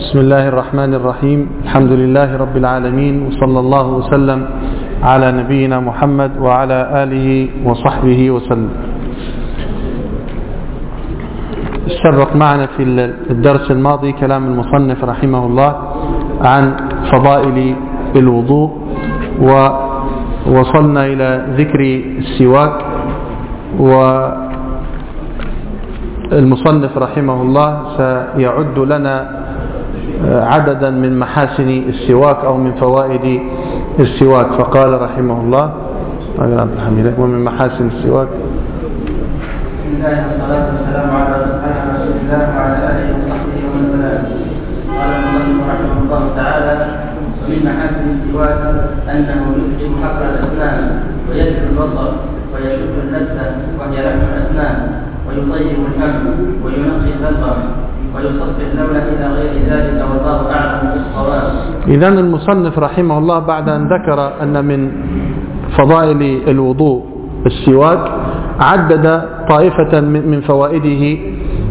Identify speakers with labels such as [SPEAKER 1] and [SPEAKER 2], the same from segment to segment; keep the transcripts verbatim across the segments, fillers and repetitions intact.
[SPEAKER 1] بسم الله الرحمن الرحيم. الحمد لله رب العالمين، وصلى الله وسلم على نبينا محمد وعلى آله وصحبه وسلم. سبق معنا في الدرس الماضي كلام المصنف رحمه الله عن فضائل الوضوء، ووصلنا إلى ذكر السواك، والمصنف رحمه الله سيعد لنا عددا من محاسن السواك أو من فوائد السواك. فقال رحمه الله: ومن محاسن السواك.
[SPEAKER 2] بسم الله والصلاة والسلام على رسول الله وعلى آله وصحبه ومن والاه. قال المصنف رحمه الله تعالى: ومن محاسن السواك أنه يفتح حفر الأسنان ويجل البصر ويشد اللثة وهي لحم الأسنان، ويطيب الفم وينقي البلغم ويصفي اللون إلى غير ذلك، والله أعلم بالصواب.
[SPEAKER 1] إذن المصنف رحمه الله بعد أن ذكر أن من فضائل الوضوء السواك عدد طائفة من فوائده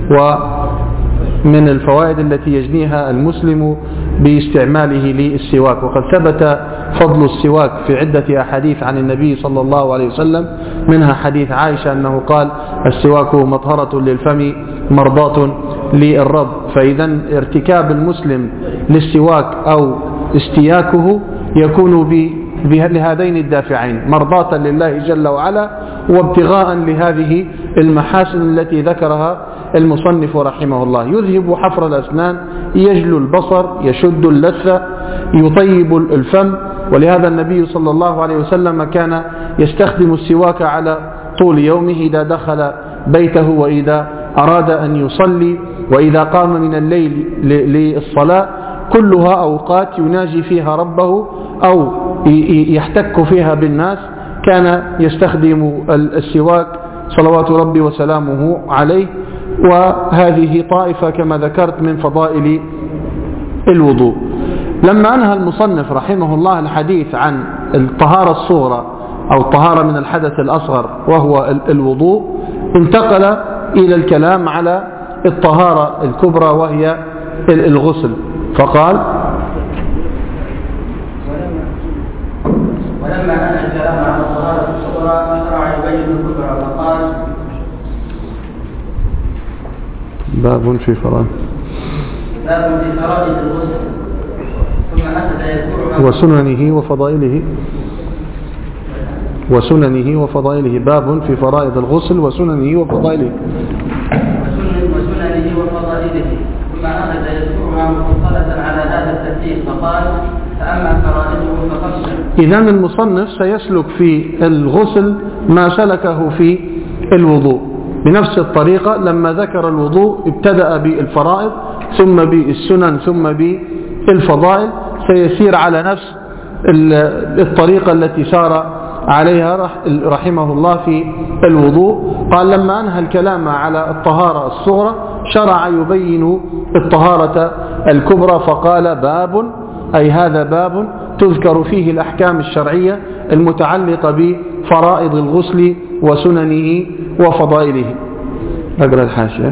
[SPEAKER 1] ومن الفوائد التي يجنيها المسلم باستعماله للسواك. وقد ثبت فضل السواك في عدة أحاديث عن النبي صلى الله عليه وسلم، منها حديث عائشة أنه قال: السواك مطهرة للفم مرضاة للرب. فإذا ارتكاب المسلم للسواك أو استياكه يكون لهذين الدافعين: مرضاة لله جل وعلا، وابتغاء لهذه المحاسن التي ذكرها المصنف رحمه الله. يذهب حفر الأسنان، يجلو البصر، يشد اللثة، يطيب الفم. ولهذا النبي صلى الله عليه وسلم كان يستخدم السواك على طول يومه إذا دخل بيته، وإذا أراد أن يصلي، وإذا قام من الليل للصلاة. كلها أوقات يناجي فيها ربه أو يحتك فيها بالناس، كان يستخدم السواك صلوات ربي وسلامه عليه. وهذه طائفة كما ذكرت من فضائل الوضوء. لما أنهى المصنف رحمه الله الحديث عن الطهارة الصغرى أو الطهارة من الحدث الأصغر وهو الوضوء، انتقل إلى الكلام على الطهارة الكبرى وهي الغسل. فقال:
[SPEAKER 2] ولما أنهى الكلام عن الطهارة الصغرى شرع يبين الكبرى فقال:
[SPEAKER 1] باب في فرائض
[SPEAKER 2] باب في فرائض الغسل. ثم أخذ يذكرها
[SPEAKER 1] وسننه وفضائله وسننه وفضائله باب في فرائض الغسل وسننه وفضائله
[SPEAKER 2] وسننه وفضائله ثم أخذ يذكرها مفصلة على هذا الترتيب فقال: فأما فرائضه فخمسة.
[SPEAKER 1] إذن المصنف سيسلك في الغسل ما سلكه في الوضوء بنفس الطريقة. لما ذكر الوضوء ابتدأ بالفرائض، ثم بالسنن، ثم بالفضائل. سيسير على نفس الطريقة التي سار عليها رحمه الله في الوضوء. قال: لما أنهى الكلام على الطهارة الصغرى شرع يبين الطهارة الكبرى فقال: باب، أي هذا باب تذكر فيه الأحكام الشرعية المتعلقة بفرائض الغسل وسننه وفضائله. أقرأ الحاشية.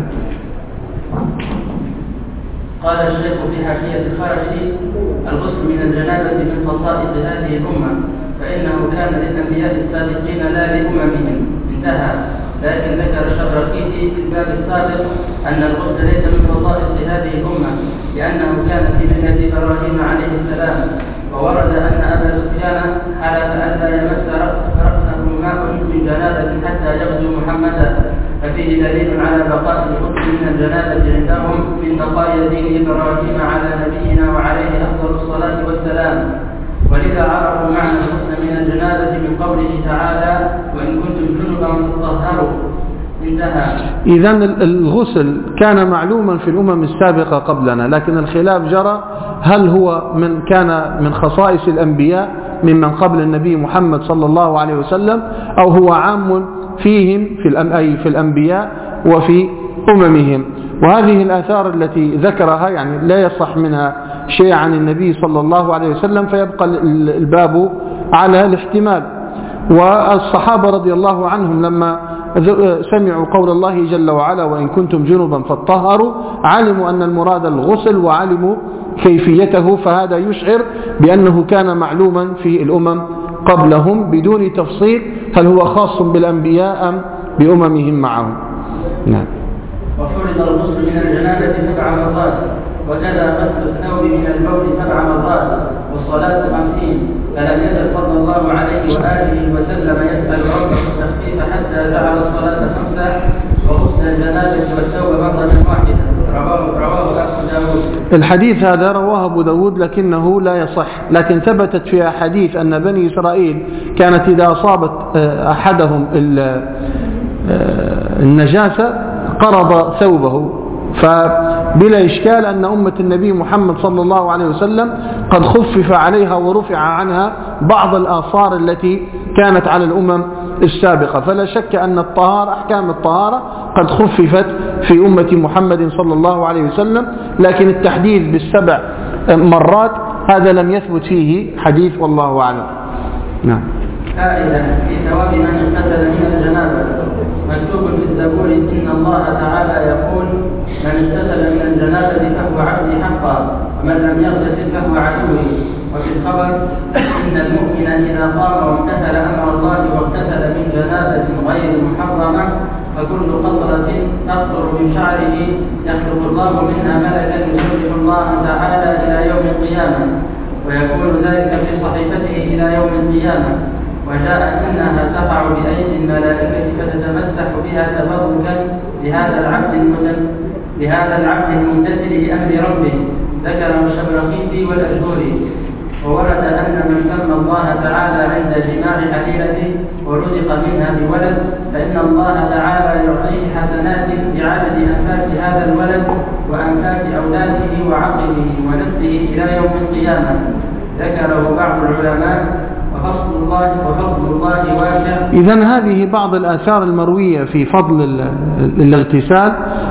[SPEAKER 2] قال الشيخ في حاشية الخرشي: الغسل من الجنابة من خصائص هذه الأمة، فإنه كان للأنبياء السابقين لا لأممهم. انتهى. لكن ذكر الشبركيتي في الباب السابق أن الغسل ليس من خصائص هذه الأمة، لأنه كان في ملة إبراهيم عليه السلام. وورد أن أبا سفيان حلف ألا يمس رأسه ماء من جنابة حتى يغزو محمدا، ففيه دليل على بقاء الغسل من الجنابة عندهم من بقايا دين إبراهيم على نبينا وعليه أفضل الصلاة والسلام. ولذا عرفوا معنى الغسل من الجنابة من قوله تعالى: وإن كنتم جنبا فطهروا. انتهى.
[SPEAKER 1] إذن الغسل كان معلوما في الأمم السابقة قبلنا، لكن الخلاف جرى هل هو من كان من خصائص الأنبياء ممن قبل النبي محمد صلى الله عليه وسلم، أو هو عام فيهم في أي في الأنبياء وفي أممهم. وهذه الآثار التي ذكرها يعني لا يصح منها شيء عن النبي صلى الله عليه وسلم، فيبقى الباب على الاحتمال. والصحابة رضي الله عنهم لما سمعوا قول الله جل وعلا: وإن كنتم جنبا فاطهروا، علموا أن المراد الغسل، وعلموا كيفيته، فهذا يشعر بأنه كان معلوما في الأمم قبلهم بدون تفصيل هل هو خاص بالأنبياء أم بأممهم معهم. نعم.
[SPEAKER 2] وفرض الغسل من الجنابة سبع مرات، وكذا غسل الثوب من البول سبع مرات، والصلاة خمسين، فلم يزل صلى الله عليه وآله وسلم يسأل ربه التخفيف حتى جعل الصلاة خمسة، وغسل الجنابة والثوب مرة واحدة. رواه رواه أبو داود.
[SPEAKER 1] الحديث هذا رواه أبو داود لكنه لا يصح، لكن ثبتت في أحاديث أن بني إسرائيل كانت إذا أصابت أحدهم النجاسة قرض ثوبه، فبلا إشكال أن أمة النبي محمد صلى الله عليه وسلم قد خفف عليها ورفع عنها بعض الآثار التي كانت على الأمم السابقة، فلا شك أن الطهارة أحكام الطهارة قد خففت في أمة محمد صلى الله عليه وسلم، لكن التحديث بالسبع مرات هذا لم يثبت فيه حديث والله أعلم. نعم.
[SPEAKER 2] فائدة في ثواب من اغتسل من الجنابة. مكتوب في الزبور إن الله تعالى يقول من اغتسل من الجنابة فهو عبدي حقا، ومن لم يغتسل فهو عدوي. وفي الخبر إن المؤمن إذا قام وامتثل أمر الله واغتسل من جنابة غير محرمة فكل قطرة تقطر من شعره يخلق الله منها ملكا يسبح الله تعالى إلى يوم القيامة، ويكون ذلك في صحيفته إلى يوم القيامة. وجاء أنها تقع بأيدي الملائكة فتتمسح بها تبركا لهذا العبد المدن لهذا العبد الممتثل لأمر ربه، ذكره الشبرخيتي والأجهوري. وورد أن من سمى الله تعالى عند جماع حليلته ورزق منها بولد فإن الله تعالى يعطيه حسنات بعدد أنفاس هذا الولد وأنفاس أولاده وعقله ونفسه إلى يوم القيامة، ذكره بعض العلماء. وفضل الله وفضل الله واسع.
[SPEAKER 1] إذن هذه بعض الآثار المروية في فضل الاغتسال،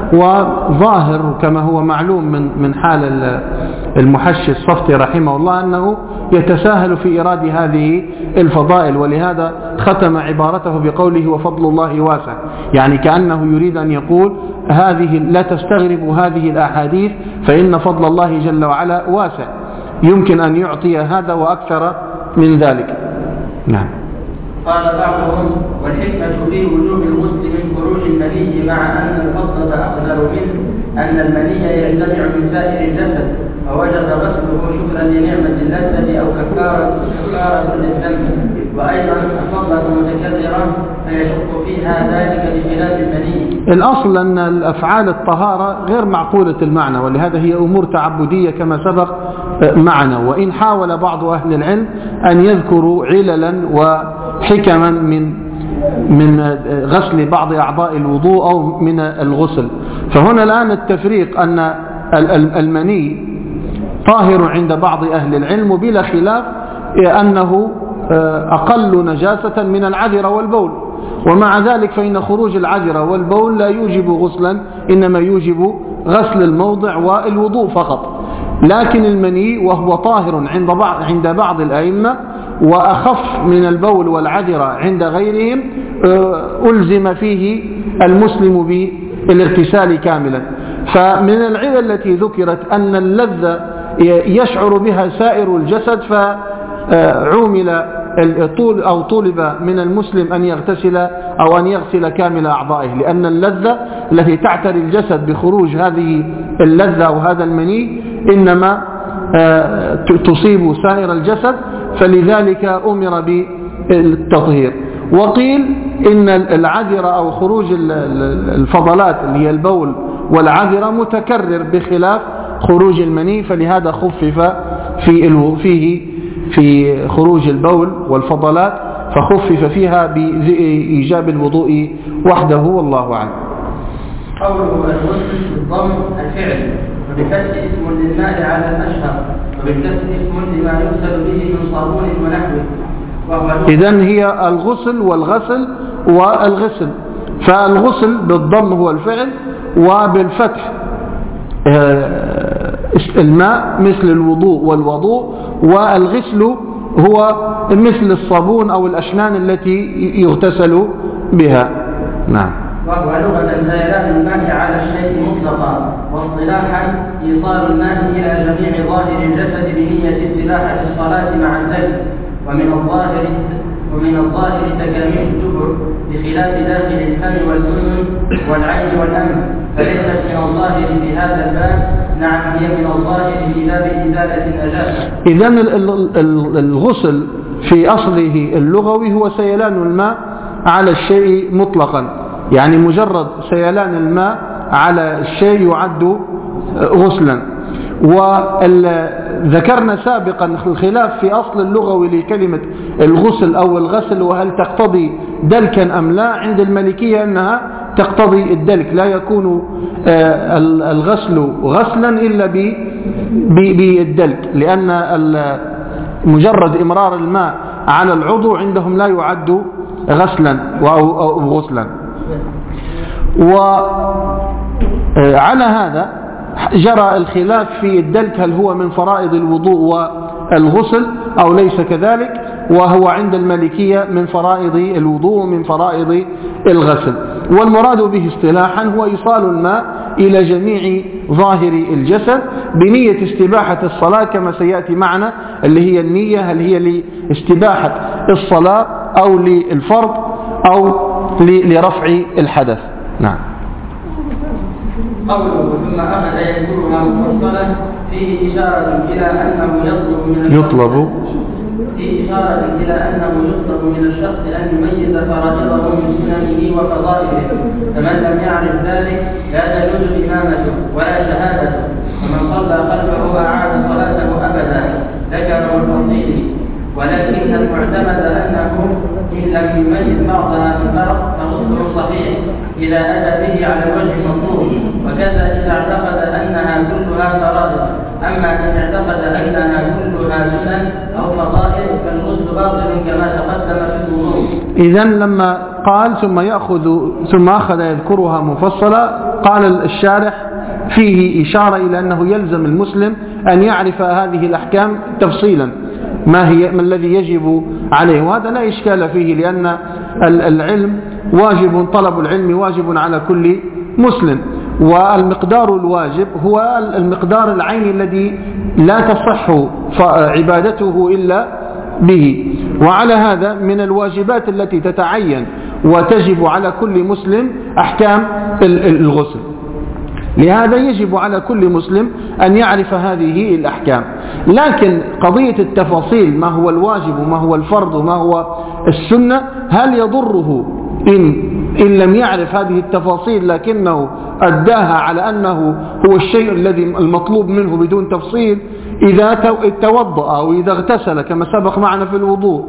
[SPEAKER 1] وظاهر كما هو معلوم من من حال المحشي الصفتي رحمه الله أنه يتساهل في إيراد هذه الفضائل، ولهذا ختم عبارته بقوله وفضل الله واسع، يعني كأنه يريد أن يقول هذه لا تستغربوا هذه الأحاديث فإن فضل الله جل وعلا واسع، يمكن أن يعطي هذا وأكثر من ذلك. نعم.
[SPEAKER 2] قال بعضهم والحكمة في وجوب الغسل من خروج المني مع أن الفضل أقدر منه أن المني يجتمع من سائر الجسد فوجب غسله شكرا لنعمة اللذة أو كفارة كفارة للذنب، وأيضا الفضلة متكررة فيشق فيها ذلك بخلاف المني.
[SPEAKER 1] الأصل أن الأفعال الطهارة غير معقولة المعنى، ولهذا هي أمور تعبدية كما سبق معنا، وإن حاول بعض أهل العلم أن يذكروا عللا وحكما من من غسل بعض أعضاء الوضوء أو من الغسل، فهنا الآن التفريق أن المني طاهر عند بعض أهل العلم، وبلا خلاف أنه أقل نجاسة من العذرة والبول، ومع ذلك فإن خروج العذرة والبول لا يوجب غسلا، إنما يوجب غسل الموضع والوضوء فقط. لكن المني وهو طاهر عند بعض عند بعض الأئمة وأخف من البول والعذرة عند غيرهم ألزم فيه المسلم بالاغتسال كاملا. فمن العلل التي ذكرت أن اللذة يشعر بها سائر الجسد، فعومل طول أو طلب من المسلم أن يغتسل أو أن يغسل كامل أعضائه، لأن اللذة التي تعتري الجسد بخروج هذه اللذة أو هذا المني إنما تصيب سائر الجسد، فلذلك أمر بالتطهير. وقيل إن العذرة أو خروج الفضلات اللي هي البول والعذرة متكرر بخلاف خروج المني، فلهذا خفف في فيه في خروج البول والفضلات، فخفف فيها بإيجاب الوضوء وحده والله أعلم.
[SPEAKER 2] قوله الغسل بالضم الفعل، وبالفتح اسم للماء على الأشهر، وبالكسر اسم لما يغسل به من صابون ونحوه.
[SPEAKER 1] إذن هي الغسل والغسل والغسل، فالغسل بالضم هو الفعل، وبالفتح الماء مثل الوضوء والوضوء، والغسل هو مثل الصابون أو الأشنان التي يغتسل بها. نعم.
[SPEAKER 2] وهو لغة زيلان الماء على الشيء مطلقا، واصطلاحا إيصال الماء إلى جميع ظاهر الجسد بنية استباحة الصلاة مع الدلك، ومن الظاهر ومن الظاهر تكامل الدبر بخلاف داخل الفم والأذن والعين والأنف، فليست من الظاهر في هذا الباب. نعم هي من الظاهر في باب إزالة النجاسة.
[SPEAKER 1] إذن الغسل في أصله اللغوي هو سيلان الماء على الشيء مطلقا، يعني مجرد سيلان الماء على الشيء يعد غسلا. وذكرنا سابقا الخلاف في أصل اللغوي لكلمة الغسل أو الغسل، وهل تقتضي دلكا أم لا. عند المالكية أنها تقتضي الدلك، لا يكون الغسل غسلا إلا بالدلك، لأن مجرد إمرار الماء على العضو عندهم لا يعد غسلا أو غسلا. وعلى هذا جرى الخلاف في الدلك، هل هو من فرائض الوضوء والغسل أو ليس كذلك، وهو عند المالكية من فرائض الوضوء ومن فرائض الغسل. والمراد به اصطلاحا هو إيصال الماء إلى جميع ظاهر الجسد بنية استباحة الصلاة، كما سيأتي معنا اللي هي النية، هل هي لاستباحة الصلاة أو للفرض أو لرفع الحدث. نعم.
[SPEAKER 2] قوله ثم أخذ يذكرها مفصلة فيه إشارة إلى أنه يطلب من
[SPEAKER 1] يطلب
[SPEAKER 2] فيه إشارة إلى أنه يطلب من الشخص أن يميز فرائضه من سننه وفضائله، فمن لم يعرف ذلك لا تجوز إمامته ولا شهادته، ومن صلى خلفه أعاد صلاته أبدا. ذكره الفصيل، ولكن المعتمد أنه إن لم يميز بعضها من بعض فغسله صحيح إذا أتى به على الوجه المطلوب، وكذا إذا اعتقد أنها كلها فرائض. أما إن اعتقد أنها كلها سنن أو فضائل فالغسل باطل كما تقدم في الوضوء.
[SPEAKER 1] إذن لما قال ثم يأخذ ثم أخذ يذكرها مفصلة، قال الشارح فيه إشارة إلى أنه يلزم المسلم أن يعرف هذه الأحكام تفصيلا، ما هي ما الذي يجب عليه، وهذا لا إشكال فيه، لأن العلم واجب، طلب العلم واجب على كل مسلم، والمقدار الواجب هو المقدار العيني الذي لا تصح عبادته إلا به. وعلى هذا من الواجبات التي تتعين وتجب على كل مسلم أحكام الغسل، لهذا يجب على كل مسلم أن يعرف هذه الأحكام. لكن قضية التفاصيل، ما هو الواجب وما هو الفرض وما هو السنة، هل يضره إن, إن لم يعرف هذه التفاصيل لكنه أداها على أنه هو الشيء الذي المطلوب منه بدون تفصيل؟ إذا توضأ أو إذا اغتسل كما سبق معنا في الوضوء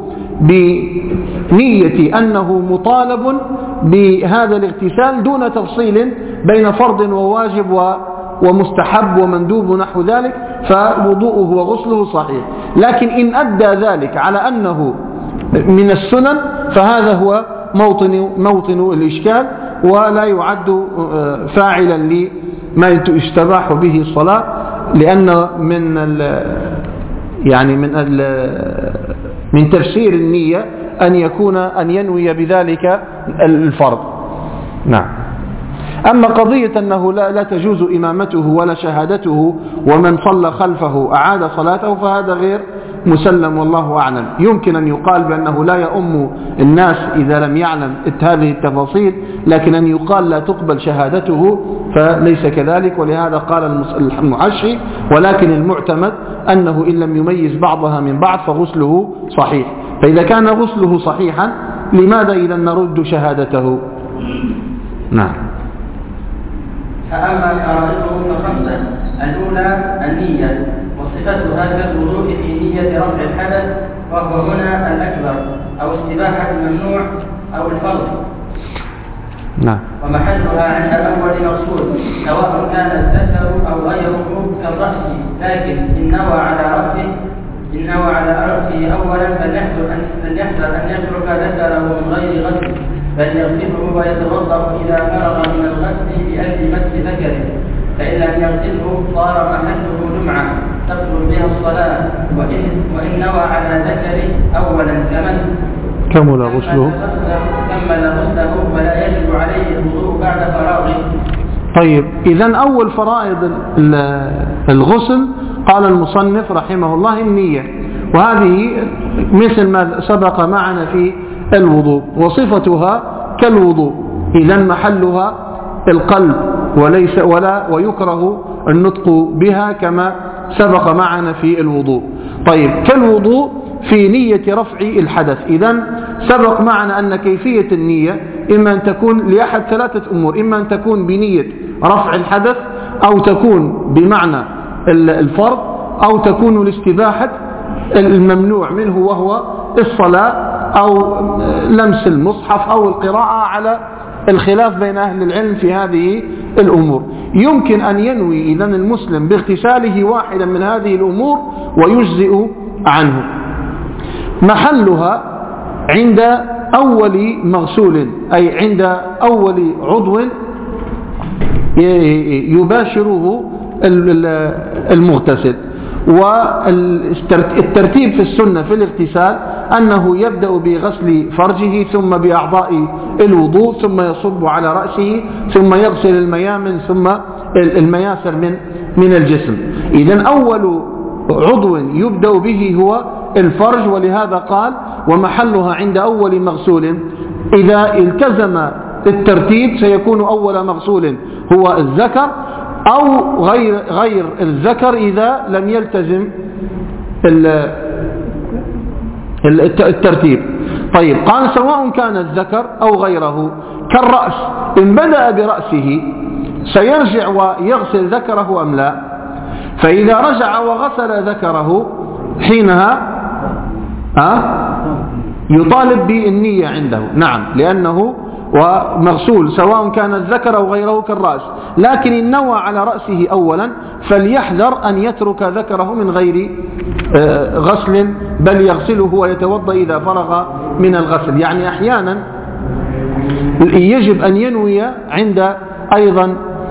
[SPEAKER 1] بنية أنه مطالب بهذا الاغتسال دون تفصيل بين فرض وواجب ومستحب ومندوب ونحو ذلك، فوضوءه وغسله صحيح. لكن إن أدى ذلك على أنه من السنن فهذا هو موطن, موطن الإشكال، ولا يعد فاعلا لما يستباح به الصلاة، لأن من ال يعني من ال من تفسير النية أن يكون أن ينوي بذلك الفرض. نعم. أما قضية أنه لا, لا تجوز إمامته ولا شهادته ومن صلى خلفه أعاد صلاته فهذا غير مسلم والله أعلم. يمكن أن يقال بأنه لا يؤم الناس إذا لم يعلم هذه التفاصيل، لكن أن يقال لا تقبل شهادته فليس كذلك، ولهذا قال المحشي ولكن المعتمد أنه إن لم يميز بعضها من بعض فغسله صحيح. فإذا كان غسله صحيحا لماذا إذا نرد شهادته؟ نعم.
[SPEAKER 2] فأما فرائضه فخمسة: الأولى النية، وصفتها كالوضوء في نية رفع الحدث، وهو هنا الأكبر أو استباحة الممنوع أو الفرض.
[SPEAKER 1] نعم.
[SPEAKER 2] ومحلها عند أول مقصود سواء كان الذكر أو غيره كالرأس، لكن إن نوى على رأسه إن نوى على رأسه أولا فليحذر أن يترك ذكره من غير غسل، بل يغسله ويتوضأ إذا فرغ من الغسل لأجل مس ذكره، فإن لم يغسله صار محله جمعة تبطل بها الصلاة. وإن, وإن نوى على ذكره أولا كمل
[SPEAKER 1] كمل غسله
[SPEAKER 2] كمل غسله ولا يجب عليه الوضوء بعد فراغه.
[SPEAKER 1] طيب إذن أول فرائض الغسل قال المصنف رحمه الله النية، وهذه مثل ما سبق معنا في الوضوء، وصفتها كالوضوء، إذن محلها القلب وليس ولا ويكره النطق بها كما سبق معنا في الوضوء. طيب كالوضوء في نية رفع الحدث. إذن سبق معنا أن كيفية النية إما أن تكون لأحد ثلاثة أمور، إما أن تكون بنية رفع الحدث، أو تكون بمعنى الفرض، أو تكون لاستباحة الممنوع منه وهو الصلاة أو لمس المصحف أو القراءة، على الخلاف بين أهل العلم في هذه الأمور. يمكن أن ينوي إذن المسلم باغتساله واحدا من هذه الأمور ويجزئ عنه. محلها عند أول مغسول، أي عند أول عضو يباشره المغتسل. والترتيب في السنة في الاغتسال أنه يبدأ بغسل فرجه، ثم بأعضاء الوضوء، ثم يصب على رأسه، ثم يغسل الميامن ثم المياسر من من الجسم. إذن أول عضو يبدأ به هو الفرج، ولهذا قال ومحلها عند أول مغسول. إذا التزم الترتيب سيكون أول مغسول هو الذكر، أو غير غير الذكر إذا لم يلتزم الترتيب. طيب قال سواء كان الذكر أو غيره كالرأس، إن بدأ برأسه سيرجع ويغسل ذكره أم لا؟ فإذا رجع وغسل ذكره حينها أه؟ يطالب بالنية عنده، نعم، لأنه ومغسول سواء كان الذكر أو غيره كالرأس. لكن إن نوى على رأسه أولا فليحذر أن يترك ذكره من غير غسل، بل يغسله ويتوضأ إذا فرغ من الغسل. يعني أحيانا يجب أن ينوي عند أيضا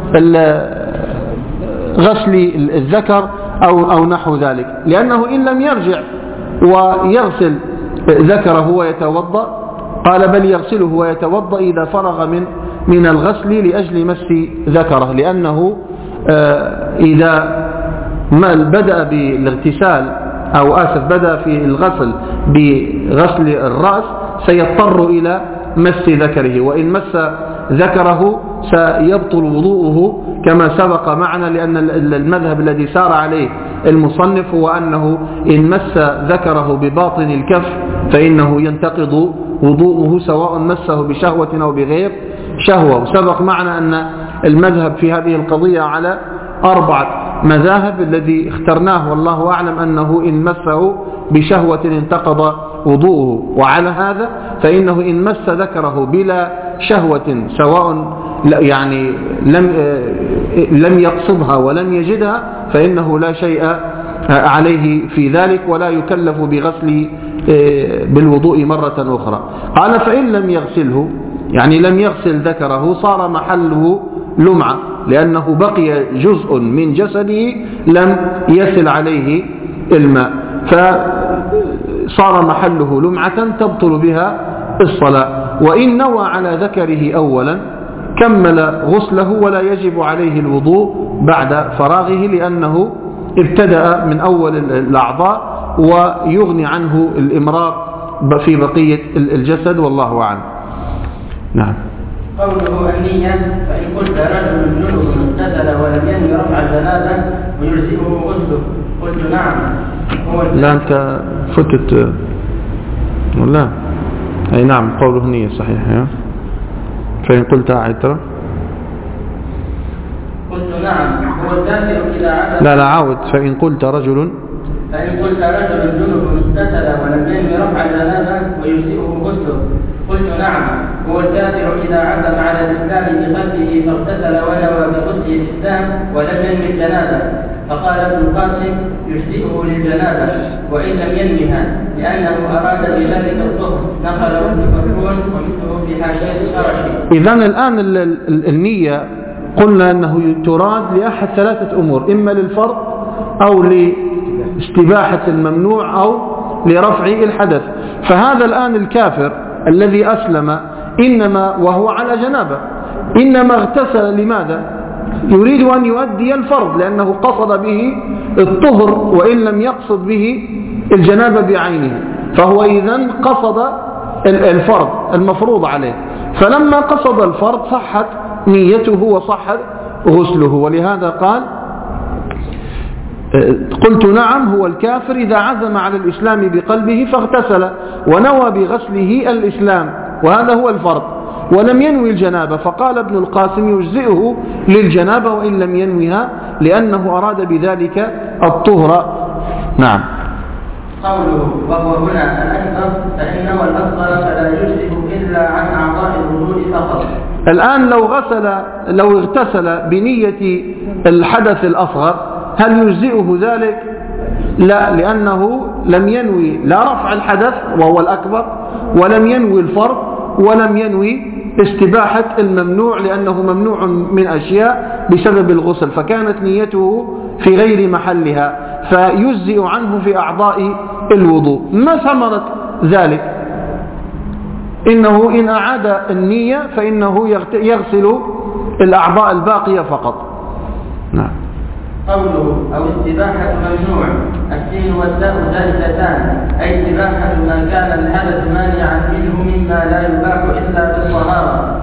[SPEAKER 1] غسل الذكر أو, أو نحو ذلك، لأنه إن لم يرجع ويغسل ذكره ويتوضأ قال بل يغسله ويتوضأ إذا فرغ من من الغسل لأجل مس ذكره، لأنه إذا ما بدأ بالاغتسال أو آسف بدأ في الغسل بغسل الرأس سيضطر إلى مس ذكره، وإن مس ذكره سيبطل وضوءه كما سبق معنا، لأن المذهب الذي سار عليه المصنف هو أنه إن مس ذكره بباطن الكف فإنه ينتقض وضوءه سواء مسه بشهوة أو بغير شهوة. وسبق معنا أن المذهب في هذه القضية على أربعة مذاهب، الذي اخترناه والله أعلم أنه إن مسه بشهوة انتقض وضوءه، وعلى هذا فإنه إن مس ذكره بلا شهوة سواء يعني لم لم يقصدها ولم يجدها فإنه لا شيء عليه في ذلك، ولا يكلف بغسل بالوضوء مرة أخرى. قال فإن لم يغسله، يعني لم يغسل ذكره، صار محله لمعة، لأنه بقي جزء من جسده لم يسل عليه الماء، فصار محله لمعة تبطل بها الصلاة. وإن نوى على ذكره أولا كمل غسله ولا يجب عليه الوضوء بعد فراغه، لأنه ابتدأ من أول الأعضاء ويغني عنه الإمرار في بقية الجسد، والله أعلم. نعم.
[SPEAKER 2] قوله النية، فإن قلت رجل جنوب اغتسل ولم ينوي رفع الجنابة ويجزئه غسله، قلت نعم.
[SPEAKER 1] لا أنت فتت لا أي نعم قوله النية صحيح. فإن قلت أعد ترى
[SPEAKER 2] قلت نعم. هو الدافع إذا عدد
[SPEAKER 1] لا لا عاود. فإن قلت رجل
[SPEAKER 2] فإن قلت رجل جنوب اغتسل ولم ينوي رفع الجنابة ويجزئه غسله، قلت نعم. هو الكافر إذا عزم على الإسلام بقلبه فاغتسل ونوى بغسل الإسلام ولم ينوي الجنابة، فقال ابن القاسم يجزئه للجنابة وإن لم ينويها لأنه أراد بذلك الطهر، نقله ابن مكحول ومثله في حاشية الشرشي.
[SPEAKER 1] إذن الآن النية قلنا أنه تراد لأحد ثلاثة أمور، إما للفرض أو لاستباحة الممنوع أو لرفع الحدث. فهذا الآن الكافر الذي أسلم إنما وهو على جنابه إنما اغتسل لماذا؟ يريد أن يؤدي الفرض لأنه قصد به الطهر وإن لم يقصد به الجنابة بعينه، فهو إذن قصد الفرض المفروض عليه، فلما قصد الفرض صحت نيته وصحت غسله. ولهذا قال قلت نعم هو الكافر إذا عزم على الإسلام بقلبه فاغتسل ونوى بغسله الإسلام، وهذا هو الفرض، ولم ينوي الجنابة، فقال ابن القاسم يجزئه للجنابة وإن لم ينويها لأنه أراد بذلك الطهر. نعم.
[SPEAKER 2] قوله وهو هنا الأكبر فإنه الأصغر فلا يجزئ إلا عن أعضاء الوضوء فقط.
[SPEAKER 1] الآن لو غسل لو اغتسل بنية الحدث الأصغر هل يجزئه ذلك؟ لا، لأنه لم ينوي لا رفع الحدث وهو الأكبر، ولم ينوي الفرض، ولم ينوي استباحة الممنوع لأنه ممنوع من أشياء بسبب الغسل، فكانت نيته في غير محلها، فيجزئ عنه في أعضاء الوضوء. ما ثمرة ذلك؟ إنه إن أعاد النية فإنه يغسل الأعضاء الباقية فقط. نعم.
[SPEAKER 2] قوله أو استباحة ممنوع، السين والتاء زائدتان، أي استباحة ما كان الحدث مانعا منه مما لا يباح إلا بالطهارة.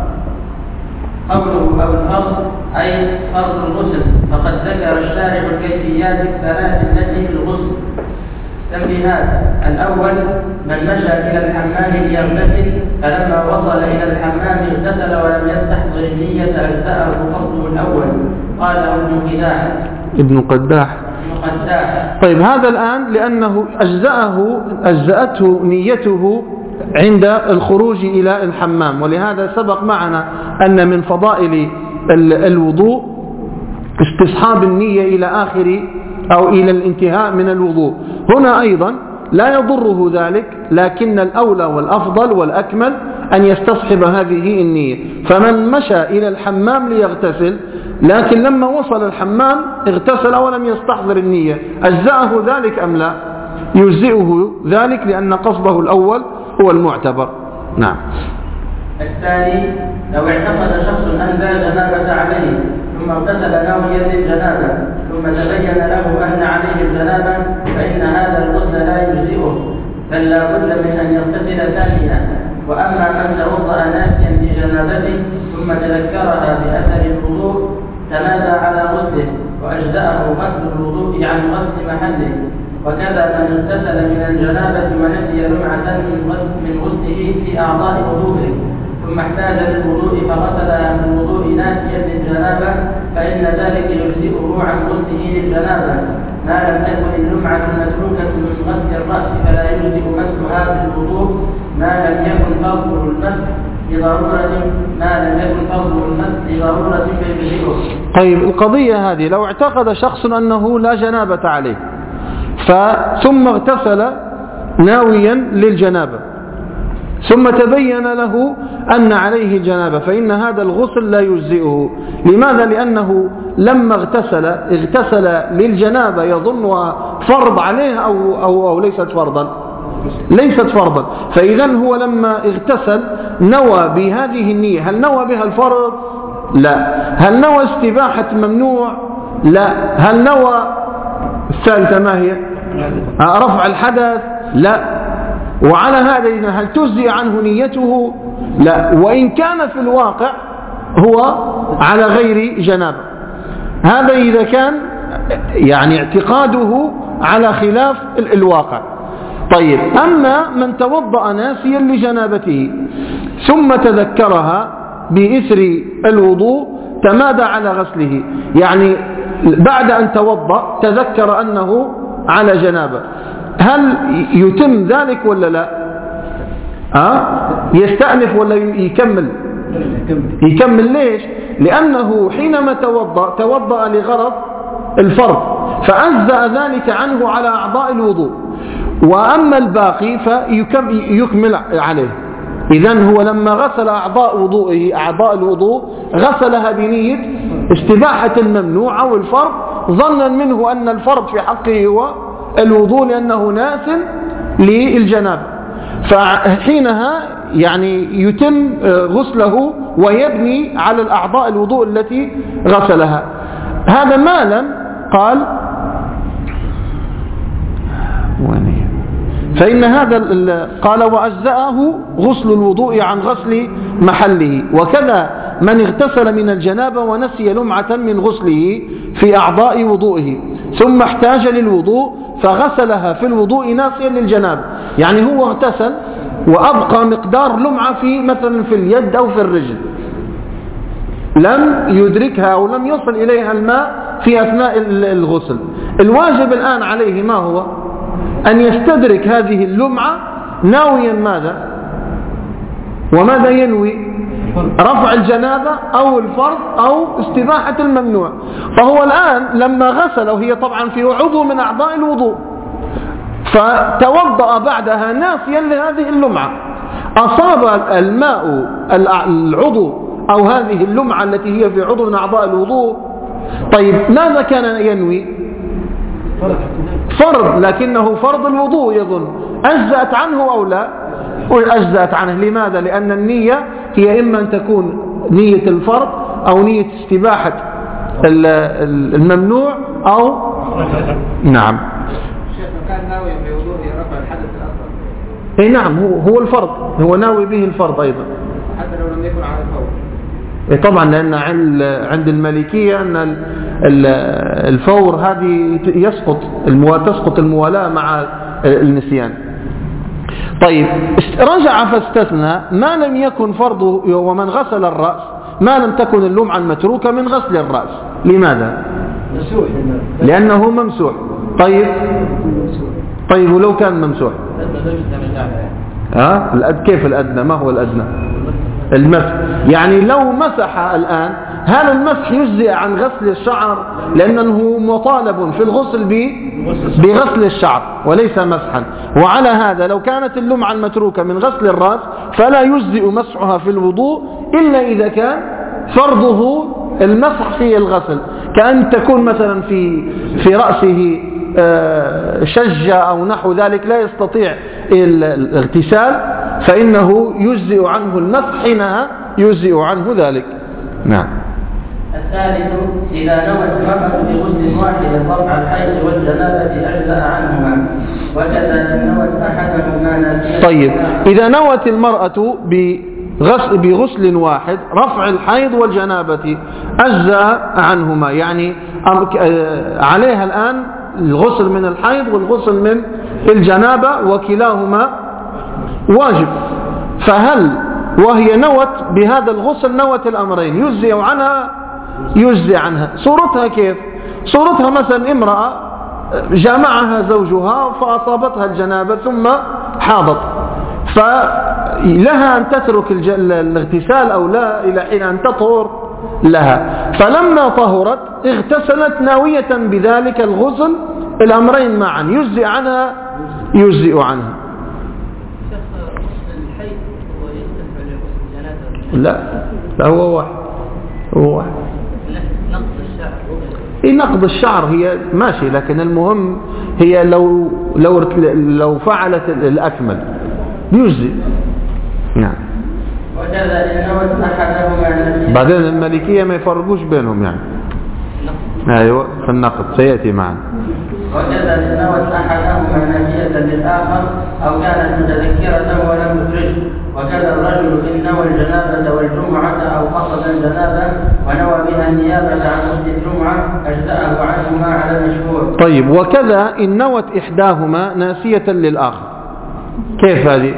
[SPEAKER 2] قوله أو الفرض أي فرض الغسل، فقد ذكر الشارع الكيفيات الثلاث التي في الغسل. تنبيهات: الأول من مشى إلى الحمام ليغتسل فلما وصل إلى الحمام اغتسل ولم يستحضر النية أجزأه فصله الأول، قاله ابن قداح
[SPEAKER 1] ابن قداح طيب هذا الآن لأنه أجزأه أجزأته نيته عند الخروج إلى الحمام، ولهذا سبق معنا أن من فضائل الوضوء استصحاب النية إلى آخر أو إلى الانتهاء من الوضوء. هنا أيضا لا يضره ذلك، لكن الأولى والأفضل والأكمل أن يستصحب هذه النية. فمن مشى إلى الحمام ليغتسل لكن لما وصل الحمام اغتسل ولم يستحضر النية، أجزأه ذلك أم لا؟ يجزئه ذلك لأن قصده الأول هو المعتبر. نعم.
[SPEAKER 2] الثاني لو اعتقد شخص أن لا جنابة عليه ثم اغتسل ناويا للجنابة ثم تبين له أن عليه الجنابة فإن هذا الغسل لا يجزئه، بل لا بد من أن يغتسل ثانيا. وأما من توضأ ناسيا لجنابته ثم تذكرها بأثر الوضوء تمادى على غسله وأجزأه غسل الوضوء عن غسل محله. وكذا من اغتسل من الجنابة ونسي لمعة من غسله في أعضاء وضوءه ثم احتاج للوضوء فغسلها من الوضوء ناسيا للجنابة فإن ذلك يجزئه عن غسله للجنابة، ما لم تكن اللمعة المتروكة من غسل الرأس فلا يجزئ مسحها في الوضوء ما لم يكن فرضه المسح لضرورة ما لم يكن فرضه المسح لضرورة فيجزئه.
[SPEAKER 1] طيب القضية هذه لو اعتقد شخص أنه لا جنابة عليه ثم اغتسل ناويا للجنابة ثم تبين له أن عليه جنابة فإن هذا الغسل لا يجزئه. لماذا؟ لأنه لما اغتسل اغتسل للجنابة يظنها فرض عليه أو, أو, أو ليست فرضا ليست فرضا فإذا هو لما اغتسل نوى بهذه النية. هل نوى بها الفرض؟ لا. هل نوى استباحة ممنوع؟ لا. هل نوى الثالثة ما هي؟ رفع الحدث؟ لا. وعلى هذا هل تجزئ عنه نيته؟ لا. وإن كان في الواقع هو على غير جنابة. هذا إذا كان يعني اعتقاده على خلاف الواقع. طيب أما من توضأ ناسيا لجنابته ثم تذكرها بإثر الوضوء تمادى على غسله، يعني بعد أن توضأ تذكر أنه على جنابة، هل يتم ذلك ولا لا؟ أه؟ يستأنف ولا يكمل؟ يكمل. ليش؟ لأنه حينما توضأ توضأ لغرض الفرض فأجزأ ذلك عنه على أعضاء الوضوء، وأما الباقي فيكمل عليه. إذن هو لما غسل أعضاء وضوئه أعضاء الوضوء غسلها بنية استباحة الممنوع أو الفرض ظنا منه أن الفرض في حقه هو الوضوء لأنه ناس للجنابة، فحينها يعني يتم غسله ويبني على الأعضاء الوضوء التي غسلها. هذا ما لم قال فإن هذا قال وأجزأه غسل الوضوء عن غسل محله. وكذا من اغتسل من الجنابة ونسي لمعة من غسله في أعضاء وضوئه ثم احتاج للوضوء فغسلها في الوضوء ناسيا للجنابة، يعني هو اغتسل وأبقى مقدار لمعة في مثلا في اليد أو في الرجل لم يدركها أو لم يصل إليها الماء في أثناء الغسل. الواجب الآن عليه ما هو؟ أن يستدرك هذه اللمعة ناويا ماذا؟ وماذا ينوي؟ رفع الجنابة أو الفرض أو استباحة الممنوع. فهو الآن لما غسل وهي طبعا في عضو من أعضاء الوضوء فتوضأ بعدها ناسيا لهذه اللمعة، أصاب الماء العضو أو هذه اللمعة التي هي في عضو من أعضاء الوضوء. طيب ماذا كان ينوي؟ فرض، لكنه فرض الوضوء يظن أجزأت عنه أو لا؟ أجزأت عنه. لماذا؟ لأن النية هي إما أن تكون نية الفرض أو نية استباحة الممنوع أو نعم.
[SPEAKER 2] شيخ كان ناوي بوضوء رفع الحدث الأصغر.
[SPEAKER 1] إيه نعم، هو هو الفرض، هو ناوي به الفرض أيضا
[SPEAKER 2] حتى لو لم يكن على الفور.
[SPEAKER 1] إيه طبعا، لأن عند المالكية أن الفور هذه يسقط تسقط الموالاة مع النسيان. طيب رجع فاستثنى ما لم يكن فرضه، ومن غسل الرأس ما لم تكن اللمعة المتروكة من غسل الرأس. لماذا؟ لأنه ممسوح. طيب طيب ولو كان ممسوح ها؟ كيف الأدنى؟ ما هو الأدنى؟ المسح. يعني لو مسح الآن هل المسح يجزئ عن غسل الشعر؟ لأنه مطالب في الغسل بغسل الشعر وليس مسحا. وعلى هذا لو كانت اللمعة المتروكة من غسل الرأس فلا يجزئ مسحها في الوضوء إلا إذا كان فرضه المسح في الغسل، كأن تكون مثلا في في رأسه شجة أو نحو ذلك لا يستطيع الاغتسال فإنه يجزئ عنه المسح، حينها يجزئ عنه ذلك. نعم.
[SPEAKER 2] الثالث إذا نوت المرأة بغسل واحد رفع الحيض والجنابة أجزأ عنهما، وكذا إن نوت أحدهما ناسيا.
[SPEAKER 1] طيب إذا نوت المرأة بغسل, بغسل واحد رفع الحيض والجنابة أجزأ عنهما، يعني عليها الآن الغسل من الحيض والغسل من الجنابة وكلاهما واجب. فهل وهي نوت بهذا الغسل نوت الأمرين يجزئ عنها؟ يجزئ عنها. صورتها كيف؟ صورتها مثلا امرأة جامعها زوجها فأصابتها الجنابة ثم حاضت، فلها أن تترك الاغتسال أو لا إلى حين أن تطهر لها. فلما طهرت اغتسلت ناوية بذلك الغسل، الأمرين معا يجزئ عنها يجزئ عنها. لا لا هو واحد هو واحد.
[SPEAKER 2] نقض الشعر
[SPEAKER 1] إيه نقض الشعر هي ماشي، لكن المهم هي لو لو لو فعلت الأكمل يجزئ. نعم.
[SPEAKER 2] وكذا إن نوت أحدهما.
[SPEAKER 1] بعدين المالكية ما يفرقوش بينهم يعني. أيوة في النقض سيأتي معنا.
[SPEAKER 2] وكذا إن نوت أحدهما نافية للآخر أو كانت متذكرة ولم تخرج. وكذا الرجل إن نوى الجنابة والجمعة أو قصد الجنابة ونوى بها النيابة عن غسل الجمعة أجزأه عنهما على المشهور.
[SPEAKER 1] طيب وكذا إن نوت إحداهما ناسية للآخر، كيف هذه؟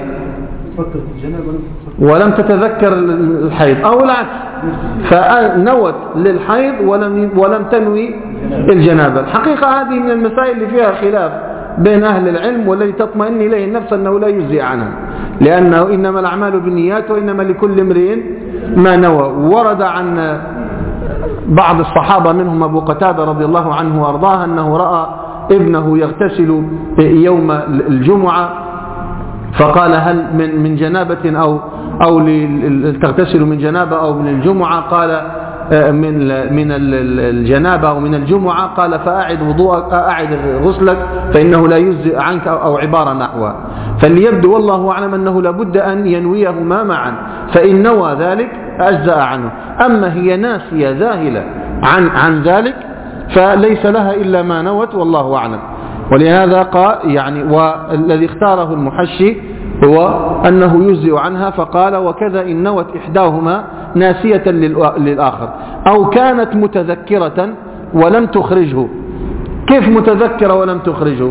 [SPEAKER 1] ولم تتذكر الحيض أو العكس، فنوت للحيض ولم ولم تنوي الجنابة. الحقيقة هذه من المسائل اللي فيها خلاف بين أهل العلم، والذي تطمئن إليه النفس أنه لا يجزئ عنها، لأنه إنما الأعمال بالنيات وإنما لكل امرئ ما نوى. ورد عن بعض الصحابة منهم أبو قتادة رضي الله عنه وأرضاه أنه رأى ابنه يغتسل يوم الجمعة فقال هل من من جنابة أو أو تغتسل من جنابة أو من الجمعة؟ قال من من الجنابة أو من الجمعة قال فأعد وضوءك أعد غسلك فإنه لا يجزئ عنك أو عبارة نحوها. فليبدو والله أعلم أنه لابد أن ينويهما معا، فإن نوى ذلك أجزأ عنه. أما هي ناسية ذاهلة عن عن ذلك فليس لها إلا ما نوت والله أعلم. ولهذا قال يعني والذي اختاره المحشي هو أنه يجزئ عنها، فقال وكذا إن نوت إحداهما ناسية للآخر أو كانت متذكرة ولم تخرجه. كيف متذكرة ولم تخرجه؟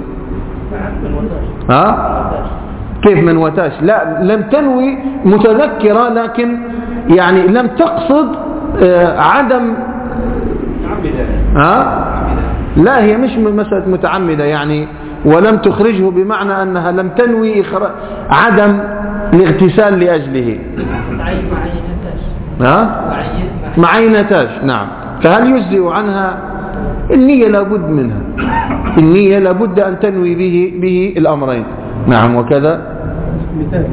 [SPEAKER 1] ها؟ كيف من وتاش؟ لا، لم تنوي متذكرة لكن يعني لم تقصد عدم ها؟ لا، هي مش مسألة متعمدة يعني ولم تخرجه بمعنى أنها لم تنوي عدم الاغتسال لأجله. ها؟ معينتاش. نعم. فهل يجزئ عنها؟ النية لابد منها، النية لابد أن تنوي به به الأمرين. نعم. وكذا
[SPEAKER 3] مثال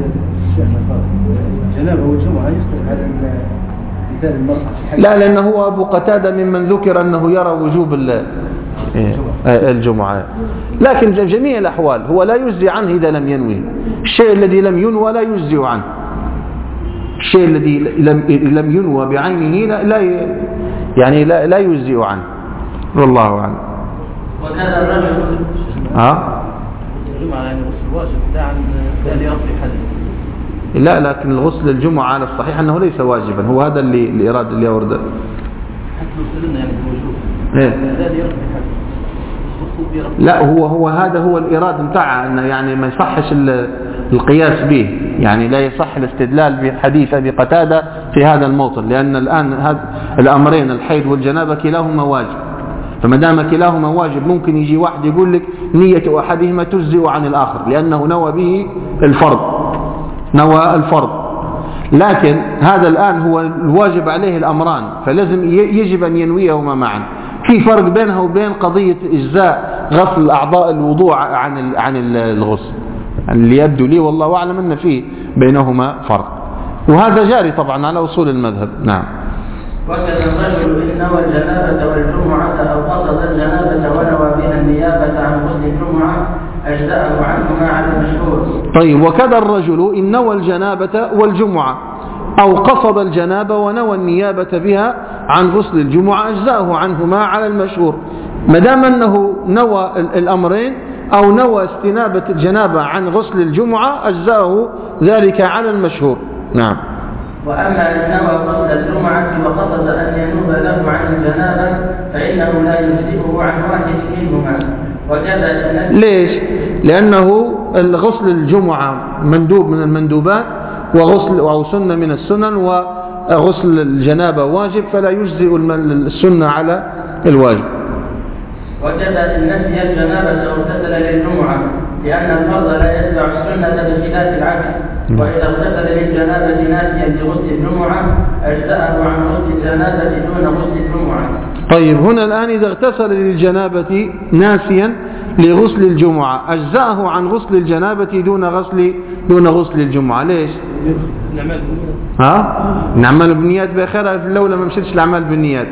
[SPEAKER 3] جنابه والجمعة يختلف على مثال المرأة.
[SPEAKER 1] لا، لأنه هو أبو قتادة ممن ذكر أنه يرى وجوب الجمعة، لكن جميع الأحوال هو لا يجزي عنه إذا لم ينوي. الشيء الذي لم ينوى لا يجزي عنه، الشيء الذي لم لم ينوى بعينه لا, لا يعني لا, لا يجزي عنه والله أعلم.
[SPEAKER 2] وكذا الرجل
[SPEAKER 1] ها
[SPEAKER 3] الجمعة يعني غسل واجب عن ذلك حديث.
[SPEAKER 1] لا، لكن الغسل الجمعة على الصحيح أنه ليس واجبا، هو هذا اللي اللي إراد اللي أورده.
[SPEAKER 3] حتى وصلنا يعني الوجوب.
[SPEAKER 1] إيه؟ لا، هو هو هذا هو الإراد متاعه أنه يعني ما يصحش القياس به، يعني لا يصح الاستدلال بحديث أبي قتادة في هذا الموطن، لأن الآن هذا الأمرين الحيض والجنابة كلاهما واجب، فما دام كلاهما واجب ممكن يجي واحد يقول لك نية أحدهما تجزئ عن الآخر لأنه نوى به الفرض، نوى الفرض، لكن هذا الآن هو الواجب عليه الأمران، فلازم يجب أن ينويهما معا. في فرق بينها وبين قضية إجزاء غسل أعضاء الوضوء عن عن الغسل، اللي يبدو لي والله أعلم أن فيه بينهما فرق، وهذا جاري طبعا على أصول المذهب. نعم.
[SPEAKER 2] وكذا الرجل إن نوى الجنابة والجمعة أو قصد الجنابة ونوى بها النيابة عن غسل الجمعة أجزأه عنهما على المشهور.
[SPEAKER 1] طيب. وكذا الرجل إن نوى الجنابة والجمعة أو قصد الجنابة ونوى النيابة بها عن غسل الجمعة أجزأه عنهما على المشهور، ما دام أنه نوى الأمرين أو نوى استنابة الجنابة عن غسل الجمعة أجزأه ذلك على المشهور. نعم.
[SPEAKER 2] وأما إن نوى غسل الجمعة وقصد أن ينوب له عن الجنابة فإنه لا يجزئه عن واحد منهما. وكذا
[SPEAKER 1] ليش؟ لأنه غسل الجمعة مندوب من المندوبات وغسل أو سنة من السنن، وغسل الجنابة واجب، فلا يجزئ السنة على الواجب.
[SPEAKER 2] وكذا إن نسي الجنابة اغتسل للجمعة لأن الفرض لا يتبع السنة بخلاف العكس، وإذا اغتسل للجنابة ناسيا لغسل الجمعة أجزأه عن غسل الجنابة دون غسل الجمعة.
[SPEAKER 1] طيب. هنا الآن إذا اغتسل للجنابة ناسيا لغسل الجمعة أجزأه عن غسل الجنابة دون غسل دون غسل الجمعة. ليش؟
[SPEAKER 3] نعمل
[SPEAKER 1] ها؟ نعمل بالنيات بخير لولا ما مشيتش الأعمال بالنيات.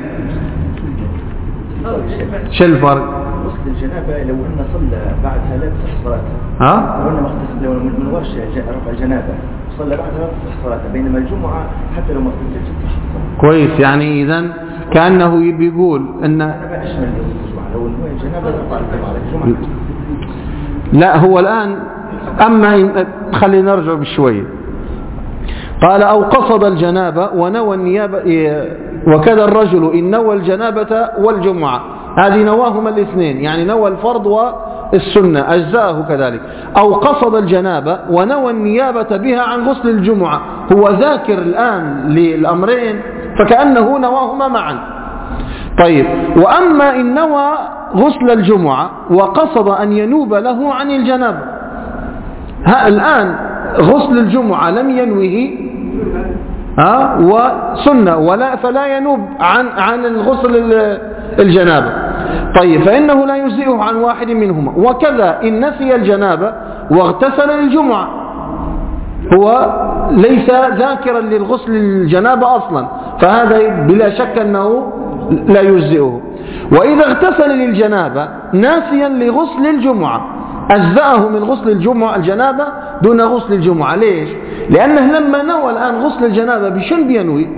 [SPEAKER 1] شو الفرق؟
[SPEAKER 3] غسل الجنابة لو أن صلى بعدها لا تصح صلاته.
[SPEAKER 1] ها؟
[SPEAKER 3] لو أن اغتسل لو من ورش رفع الجنابة صلى بعدها لا تصح صلاته، بينما الجمعة حتى لو ما اغتسلش تصح صلاته.
[SPEAKER 1] كويس. يعني إذا كأنه بيقول أن
[SPEAKER 3] أشمل الجمعة لو أنه الجنابة رفع الجمعة.
[SPEAKER 1] لا، هو الآن أما خلينا نرجع بشوية. قال أو قصد الجنابة ونوى النيابة، وكذا الرجل إن نوى الجنابة والجمعة، هذه نواهما الاثنين، يعني نوى الفرض والسنة أجزاءه كذلك. أو قصد الجنابة ونوى النيابة بها عن غسل الجمعة، هو ذاكر الآن للأمرين فكأنه نواهما معا. طيب. وأما إن نوى غسل الجمعة وقصد أن ينوب له عن الجنابة، ها الآن غسل الجمعة لم ينوه ها وسنة ولا فلا ينوب عن عن الغسل الجنابة. طيب. فإنه لا يجزئه عن واحد منهما. وكذا إن نسي الجنابة واغتسل للجمعة، هو ليس ذاكرا للغسل الجنابة أصلا، فهذا بلا شك أنه لا يجزئه. وإذا اغتسل للجنابة ناسيا لغسل الجمعة أجزأه من غسل الجمعة الجنابة دون غسل الجمعة. ليش؟ لأنه لما نوى الآن غسل الجنابة بشن بينوي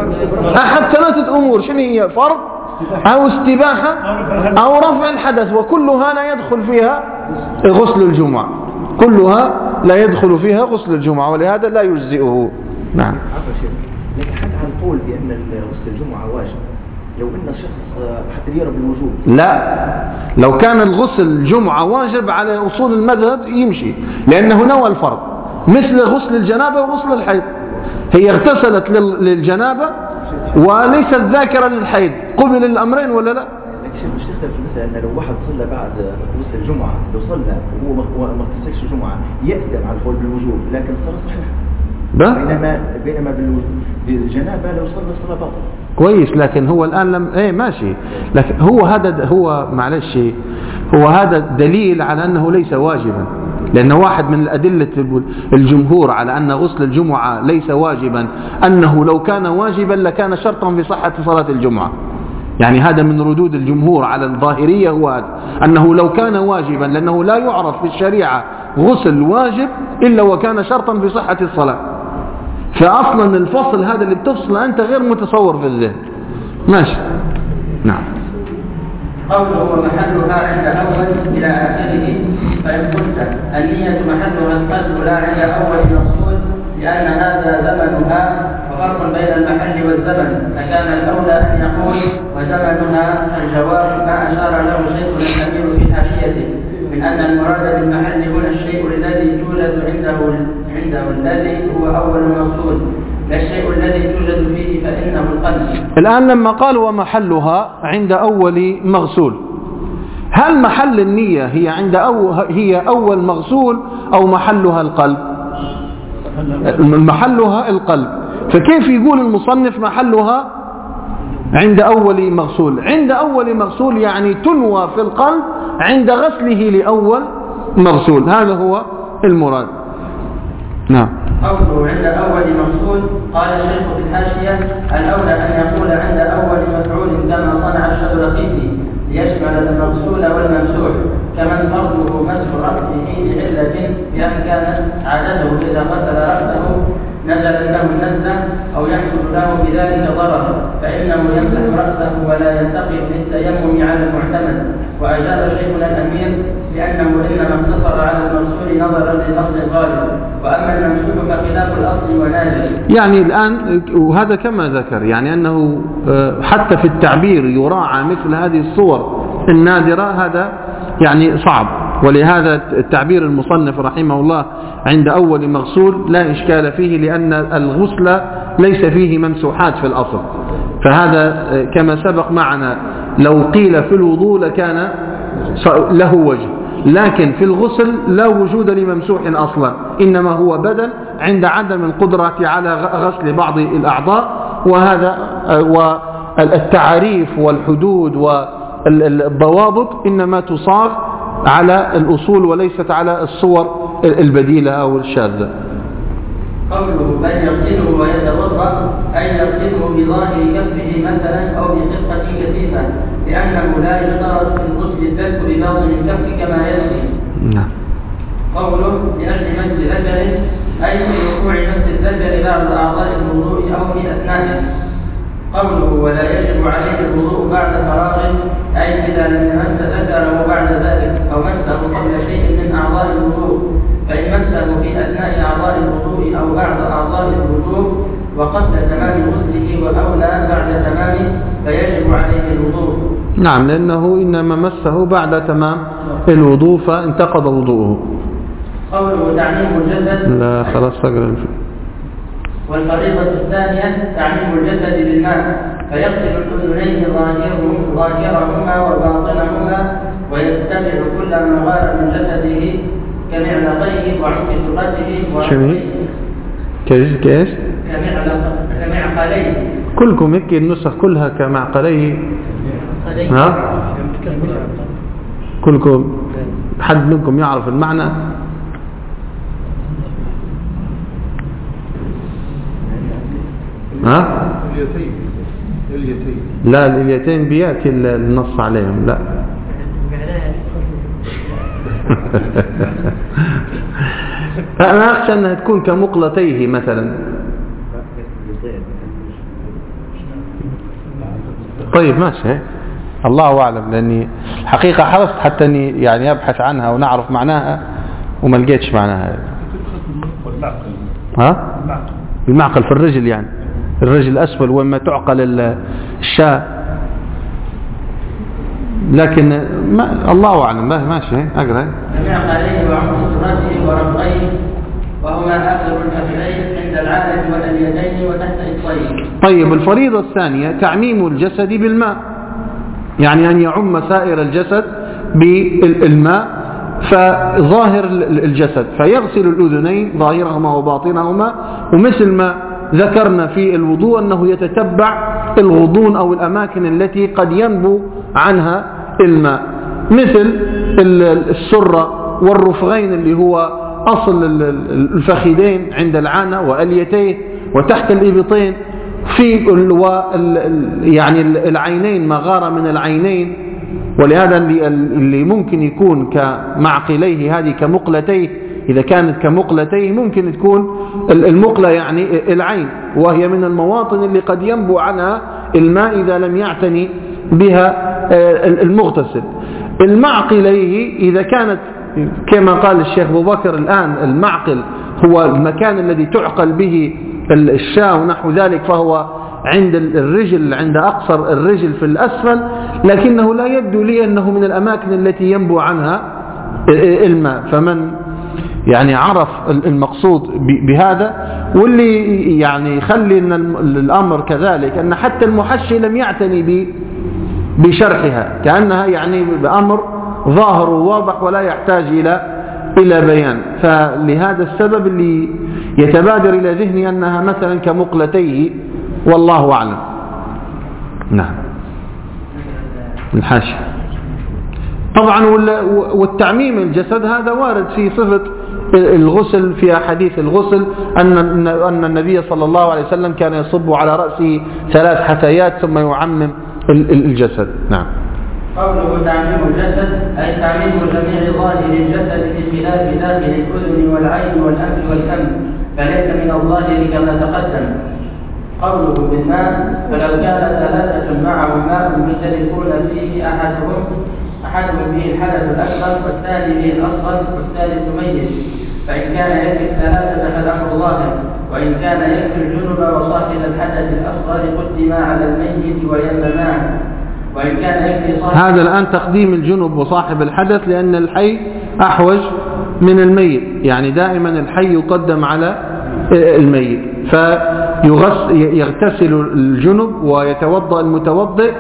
[SPEAKER 1] أحد ثلاثة أمور، شنو هي؟ فرض أو استباحة أو رفع الحدث، وكلها لا يدخل فيها غسل الجمعة، كلها لا يدخل فيها غسل الجمعة، ولهذا لا يجزئه. نعم.
[SPEAKER 3] لكن حتى هنقول بأن غسل الجمعة واجب لو أن شخص حتى يرى بالوجوب.
[SPEAKER 1] لا، لو كان الغسل الجمعة واجب على أصول المذهب يمشي، لأنه نوى الفرض، مثل غسل الجنابة وغسل الحيض. هي اغتسلت للجنابة وليست ذاكرة للحيض، قبل الأمرين ولا لا؟
[SPEAKER 3] لكن شيخ مش تختلف مثلا أن لو واحد صلى بعد غسل الجمعة، لو صلى وهو ما اغتسلش الجمعة يأثم على القول بالوجوب، لكن الصلاة صحيحة. بينما بينما بالجنابة لو صلى الصلاة باطلة.
[SPEAKER 1] كويس، لكن هو الآن لم ايه ماشي، لكن هو هذا هو معلش هو هذا دليل على أنه ليس واجبا، لأن واحد من الأدلة الجمهور على أن غسل الجمعة ليس واجبا أنه لو كان واجبا لكان شرطا في صحة صلاة الجمعة. يعني هذا من ردود الجمهور على الظاهرية، هو هذا أنه لو كان واجبا، لأنه لا يعرف في الشريعة غسل واجب إلا وكان شرطا في صحة الصلاة. فأصلا الفصل هذا اللي بتفصل أنت غير متصور في الذهن. ماشي. نعم.
[SPEAKER 2] قوله ومحلها عند أول إلى آخره، فإن قلت النية محلها القلب لا عند أول مقصود لأن هذا زمنها، وفرق بين المحل والزمن، فكان الأولى أن يقول وزمنها. الجواب ما أشار له شيخنا الأمير في حاشيته من أن المراد بالمحل هنا الشيء الذي توجد عنده عنده الذي هو أول مقصود، لا الشيء الذي توجد فيه فإنه القلب.
[SPEAKER 1] الآن لما قال ومحلها عند أول مغسول، هل محل النية هي عند أو هي أول مغسول أو محلها القلب؟ محلها القلب. فكيف يقول المصنف محلها عند أول مغسول؟ عند أول مغسول يعني تنوى في القلب عند غسله لأول مغسول، هذا هو المراد. نعم.
[SPEAKER 2] قوله عند أول مغسول، قال الشيخ في الحاشية الأولى أن يقول عند أول مفعول كما صنع الشبرقيطي ليشمل المغسول والممسوح، كمن فرضه مسح رأسه لعلة بأن كانت عادته إذا غسل رأسه نزل له النزلة أو يحصل له بذلك ضرر، فإنه يمسح رأسه ولا ينتقل للتيمم على المعتمد. وأجاب شيخنا الأمير لأنه إنما اقتصر على المغسول نظرا للأصل الغالب، وأما الممسوح فخلاف الأصل ونادر.
[SPEAKER 1] يعني الآن وهذا كما ذكر، يعني أنه حتى في التعبير يراعى مثل هذه الصور النادرة، هذا يعني صعب. ولهذا التعبير المصنف رحمه الله عند أول مغسول لا إشكال فيه، لأن الغسل ليس فيه ممسوحات في الأصل. فهذا كما سبق معنا لو قيل في الوضوء لكان له وجه، لكن في الغسل لا وجود لممسوح أصلا، إنما هو بدل عند عدم القدرة على غسل بعض الأعضاء. وهذا والتعاريف والحدود والضوابط إنما تصاغ على الأصول وليست على الصور البديلة أو الشاذة.
[SPEAKER 2] قوله بل يغسله ويتوضأ أي يغسله بظاهر كفه مثلا أو بخفة كثيفة، لأنه لا يشترط في الغسل الدلك بباطن الكف كما يلي.
[SPEAKER 1] نعم.
[SPEAKER 2] قوله لأجل مس ذكر أي في وقوع مس الذكر بعد أعضاء الوضوء أو في أثنائه. قوله ولا يجب عليه الوضوء بعد فراغ أي إذا لم يمس ذكره بعد ذلك أو مسه قبل شيء من أعضاء الوضوء، فإن مسه في أثناء أعضاء الوضوء أو بعد أعضاء الوضوء وقبل تمام غسله وأولى بعد تمامه فيجب عليه الوضوء.
[SPEAKER 1] نعم، لأنه إنما مسه بعد تمام الوضوء فانتقض وضوءه.
[SPEAKER 2] قوله تعميم الجسد
[SPEAKER 1] لا خلاص فقر.
[SPEAKER 2] والفريضة الثانية تعميم الجسد بالماء، فيغسل الأذنين ظاهرهما وباطنهما ويتبع كل ما غار من جسده كمعلقيه وعمق سرته
[SPEAKER 1] وعمق كيف كيف
[SPEAKER 2] كمعقليه.
[SPEAKER 1] كلكم هيك النسخ كلها كمعقليه. ها كلكم حد منكم يعرف المعنى؟ ها
[SPEAKER 4] اليتين اليتين
[SPEAKER 1] لا اليتين بيأتي النص عليهم لا. أنا أخشى أنها تكون كمقلتيه مثلا. طيب ماشي الله أعلم، لأني الحقيقة حرصت حتى أني يعني أبحث عنها ونعرف معناها وما لقيتش معناها. ها؟ المعقل في الرجل يعني الرجل الأسفل وما تعقل الشاة، لكن ما الله أعلم. ماشي أقرأ.
[SPEAKER 2] المعقلين وعمق الرجل ورفعيه وهما آخر الكفين عند العالم واليدين وتحت الطيب.
[SPEAKER 1] طيب الفريضة الثانية تعميم الجسد بالماء، يعني أن يعم سائر الجسد بالماء، فظاهر الجسد فيغسل الأذنين ظاهرهما وباطنهما، ومثل ما ذكرنا في الوضوء أنه يتتبع الغضون أو الأماكن التي قد ينبو عنها الماء، مثل السرة والرفغين اللي هو أصل الفخذين عند العانة وأليتيه وتحت الإبطين، في يعني العينين ما غار من العينين، ولهذا اللي ممكن يكون كمعقليه هذه كمقلتيه، إذا كانت كمقلتيه ممكن تكون المقلة يعني العين، وهي من المواطن اللي قد ينبو عنها الماء إذا لم يعتني بها المغتسل. المعقليه إذا كانت كما قال الشيخ أبو بكر الآن المعقل هو المكان الذي تعقل به الشاة ونحو ذلك، فهو عند الرجل عند أقصر الرجل في الأسفل، لكنه لا يبدو لي أنه من الأماكن التي ينبو عنها الماء. فمن يعني عرف المقصود بهذا، واللي يعني يخلي أن الأمر كذلك أن حتى المحشي لم يعتني بشرحها، كأنها يعني بأمر ظاهر وواضح ولا يحتاج إلى إلى بيان. فلهذا السبب اللي يتبادر إلى ذهني أنها مثلا كمقلتيه، والله أعلم. نعم الحاشية. طبعا والتعميم الجسد هذا وارد في صفة الغسل، في حديث الغسل أن أن النبي صلى الله عليه وسلم كان يصب على رأسه ثلاث حثيات ثم يعمم الجسد. نعم.
[SPEAKER 2] قوله تعميم الجسد أي تعميم جميع ظاهر الجسد بخلاف داخل الأذن والعين والأنف والفم، فليس من الظاهر كما تقدم. قوله بالماء فلو كان ثلاثة معهم ماء يشتركون فيه أحدهم أحدهم به الحدث الأكبر والثاني به الأصغر والثالث ميت، فإن كان يكفي الثلاثة فالأمر ظاهر، وإن كان يكفي الجنب وصاحب الحدث الأصغر قدم على الميت ويمنعه، وإن كان يكفي صاحب. هذا
[SPEAKER 1] الآن تقديم الجنب وصاحب الحدث لأن الحي أحوج من الميت، يعني دائما الحي يقدم على الميت، فيغتسل الجنب ويتوضأ المتوضئ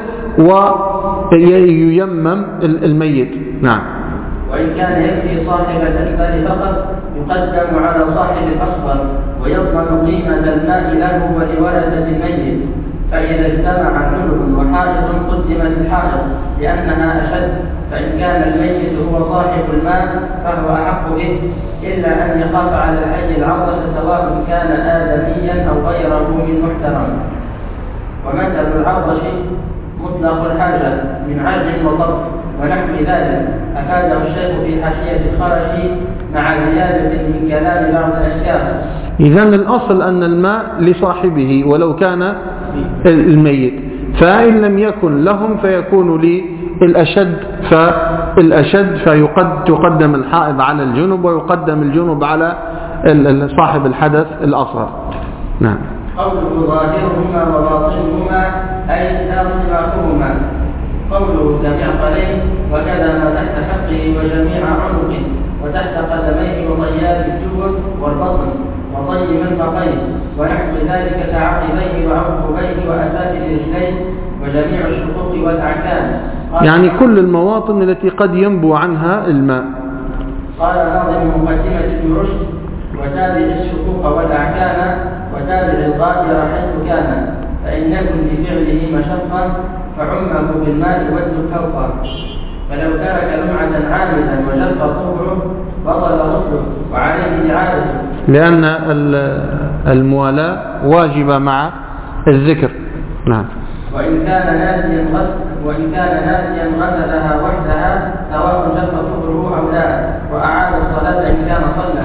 [SPEAKER 1] وييمم الميت. نعم.
[SPEAKER 2] وإن كان يكفي صاحب الأكبر فقط يقدم على صاحب الأصغر ويضمن قيمة الماء له ولورثة الميت، فإذا اجتمع جنب وحائط قدمت الحائط لأنها أشد، فإن كان الميت هو صاحب الماء فهو أحق به، إلا أن يخاف على الحي العطش سواء كان آدميا أو غيره من محترم. ومثل العطش مطلق الحاجة من عجل وطرف ونحو ذلك، أفاده الشيخ في حاشية الخرشي مع زيادة من كلام بعض الأشياء.
[SPEAKER 1] إذن الأصل أن الماء لصاحبه ولو كان الميت، فإن لم يكن لهم فيكون للأشد، فالأشد فتقدم الحائض على الجنب ويقدم الجنب على صاحب الحدث الأصغر. نعم.
[SPEAKER 2] قوله ظاهرهما وباطنهما أي داخلهما. قوله كمعقلين وكذا ما تحت حقه وجميع عنقه وتحت قدميه وطيات الجبر والبطن وطي المرفقين ونحو ذلك كعقبيه وعقبيه وأسافل رجليه وجميع الشقوق والأعكان.
[SPEAKER 1] يعني كل المواطن التي قد ينبو عنها الماء.
[SPEAKER 2] قال ناظم مقدمة ابن رشد وتابع الشقوق والأعكان وتابع الغادر حيث كان، فإن يكن بفعله مشقة فعمه بالماء وجه فوقه، فلو ترك لمعة عامدا وجف طوعه بطل غسله وعليه إعادته،
[SPEAKER 1] لأن الموالاة واجبة مع الذكر. نعم.
[SPEAKER 2] وإن كان ناسيا غسل وإن كان ناسيا غسلها وحدها سواء جف طهره أو لا، وأعاد الصلاة إن كان صلى.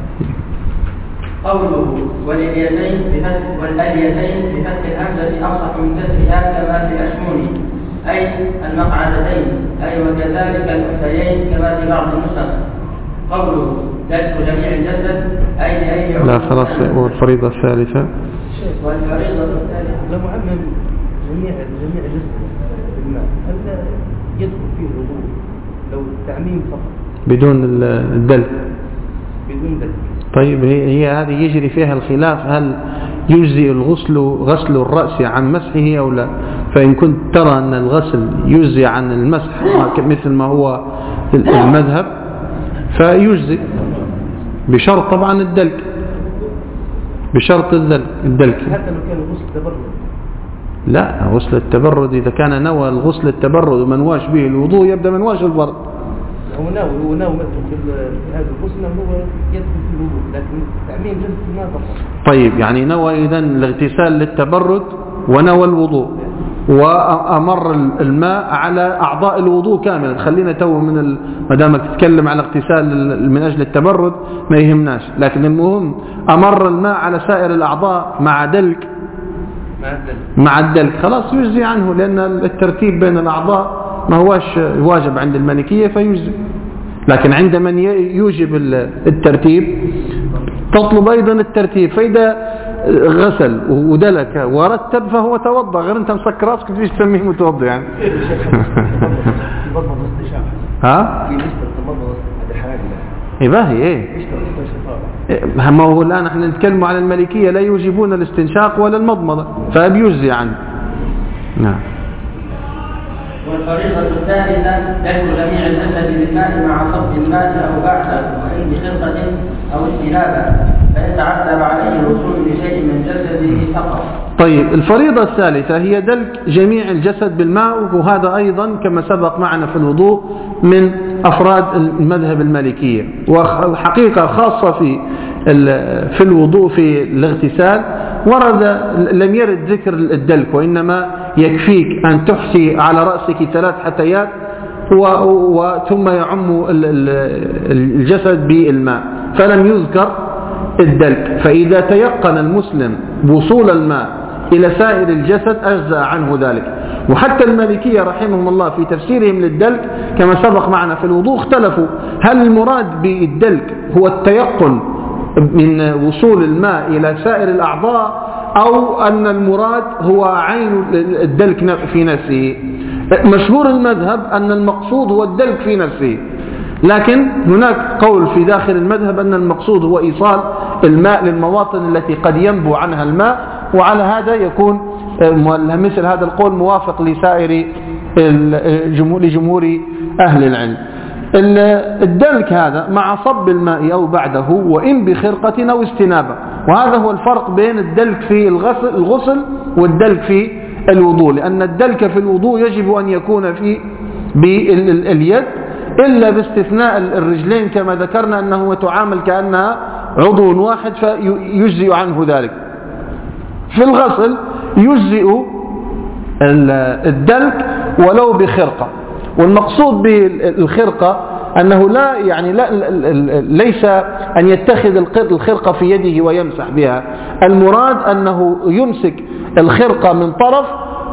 [SPEAKER 2] قوله واليدين بفتح والاليتين بفتح الهمزة أصح من كسرها كما في أشموني، أي المقعدتين، أي وكذلك الأنثيين كما في بعض النسخ. قوله دلك جميع الجسد أي لأي عضو.
[SPEAKER 1] لا خلاص. والفريضة الثالثة
[SPEAKER 2] والفريضة الثالثة
[SPEAKER 3] لو عمم جميع جميع الجسد بالماء هل يدخل فيه الوضوء لو التعميم فقط
[SPEAKER 1] بدون الدلك؟
[SPEAKER 3] بدون دلك.
[SPEAKER 1] طيب هي, هي هذه يجري فيها الخلاف، هل يجزي الغسل غسل الرأس عن مسحه أو لا؟ فإن كنت ترى أن الغسل يجزي عن المسح مثل ما هو المذهب فيجزي، بشرط طبعا الدلك، بشرط الدلك.
[SPEAKER 3] حتى لو كان غسل التبرد؟
[SPEAKER 1] لا، غسل التبرد إذا كان نوى الغسل التبرد ومنواش به الوضوء يبدأ منواش الفرض.
[SPEAKER 3] هو ناوي هو ناوي مثلا في هذا الغسل هو يدخل في الوضوء، لكن تعميم جسد ما فقط.
[SPEAKER 1] طيب يعني نوى إذن الاغتسال للتبرد ونوى الوضوء وأمر الماء على أعضاء الوضوء كاملا. خلينا تو من ما دامك تتكلم على اغتسال من أجل التبرد ما يهمناش، لكن المهم أمر الماء على سائر الأعضاء مع دلك مع الدلك خلاص يجزي عنه، لأن الترتيب بين الأعضاء ما هواش واجب عند المالكية فيجزي. لكن عند من يوجب الترتيب تطلب أيضا الترتيب، فإذا غسل ودلك ورتب فهو توضأ، غير أنت مسكر راسك فيش تسميه متوضأ يعني. ها؟ في نسبة التمضمض هذا حاجة. إيه باهي إيه؟ ما هو الآن احنا نتكلم على المالكية لا يوجبون الاستنشاق ولا المضمضة فبيجزي عنه. نعم.
[SPEAKER 2] والطريقة الثالثة دلك جميع الجسد بالماء مع صب الماء أو بعده وإن بخرقة أو استنابة، فإن تعذب عليه الوصول لشيء من جسده فقط.
[SPEAKER 1] طيب الفريضة الثالثة هي دلك جميع الجسد بالماء، وهذا أيضا كما سبق معنا في الوضوء من أفراد المذهب المالكية، والحقيقة خاصة في في الوضوء في الاغتسال ورد لم يرد ذكر الدلك، وإنما يكفيك أن تحسي على رأسك ثلاث حتيات وثم يعم الجسد بالماء، فلم يذكر الدلك. فإذا تيقن المسلم وصول الماء إلى سائر الجسد أجزأ عنه ذلك. وحتى المالكية رحمهم الله في تفسيرهم للدلك كما سبق معنا في الوضوء اختلفوا، هل المراد بالدلك هو التيقن من وصول الماء إلى سائر الأعضاء أو أن المراد هو عين الدلك في نفسه؟ مشهور المذهب أن المقصود هو الدلك في نفسه، لكن هناك قول في داخل المذهب أن المقصود هو إيصال الماء للمواطن التي قد ينبو عنها الماء، وعلى هذا يكون مثل هذا القول موافق لسائر لجمهور أهل العلم. الدلك هذا مع صب الماء أو بعده وإن بخرقة أو استنابة، وهذا هو الفرق بين الدلك في الغسل, الغسل والدلك في الوضوء، لأن الدلك في الوضوء يجب أن يكون في باليد إلا باستثناء الرجلين كما ذكرنا أنه تعامل كأنها عضو واحد فيجزئ عنه ذلك. في الغسل يجزئ الدلك ولو بخرقة، والمقصود بالخرقة أنه لا يعني لا ليس أن يتخذ الخرقة في يده ويمسح بها، المراد أنه يمسك الخرقة من طرف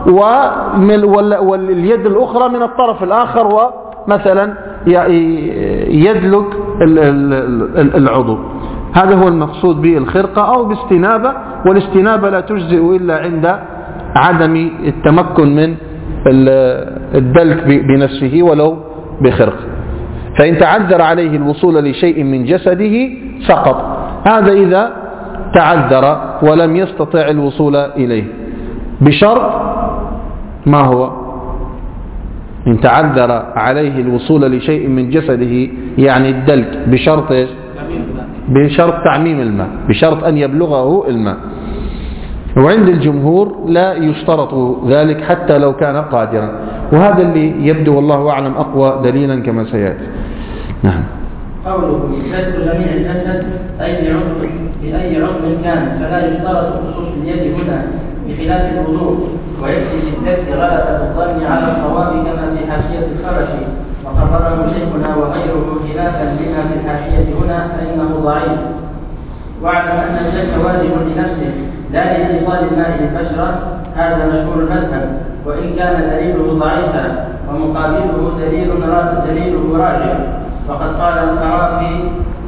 [SPEAKER 1] واليد الأخرى من الطرف الآخر ومثلا يدلك العضو. هذا هو المقصود بالخرقة أو باستنابة، والاستنابة لا تجزئ إلا عند عدم التمكن من الدلك بنفسه ولو بخرقة. فإن تعذر عليه الوصول لشيء من جسده سقط، هذا إذا تعذر ولم يستطع الوصول إليه، بشرط ما هو؟ إن تعذر عليه الوصول لشيء من جسده يعني الدلك بشرط إيش؟ بشرط تعميم الماء، بشرط أن يبلغه الماء. وعند الجمهور لا يشترط ذلك حتى لو كان قادرا، وهذا اللي يبدو والله أعلم أقوى دليلا كما سيأتي. نعم.
[SPEAKER 2] قوله يشترط جميع الجسد أي عضو بأي عضو كان، فلا يشترط خصوص اليد هنا بخلاف الوضوء، ويكفي في الدك غلبة الظن على الصواب كما في حاشية الخرشي، وقرره شيخنا وغيره خلافا لما في الحاشية هنا فإنه ضعيف. واعلم أن الشك واجب لنفسه لا لإيصال الماء للبشرة، هذا مشهور المذهب، وإن كان دليله ضعيفا ومقابله دليل دليله راجع. وقد قال القرافي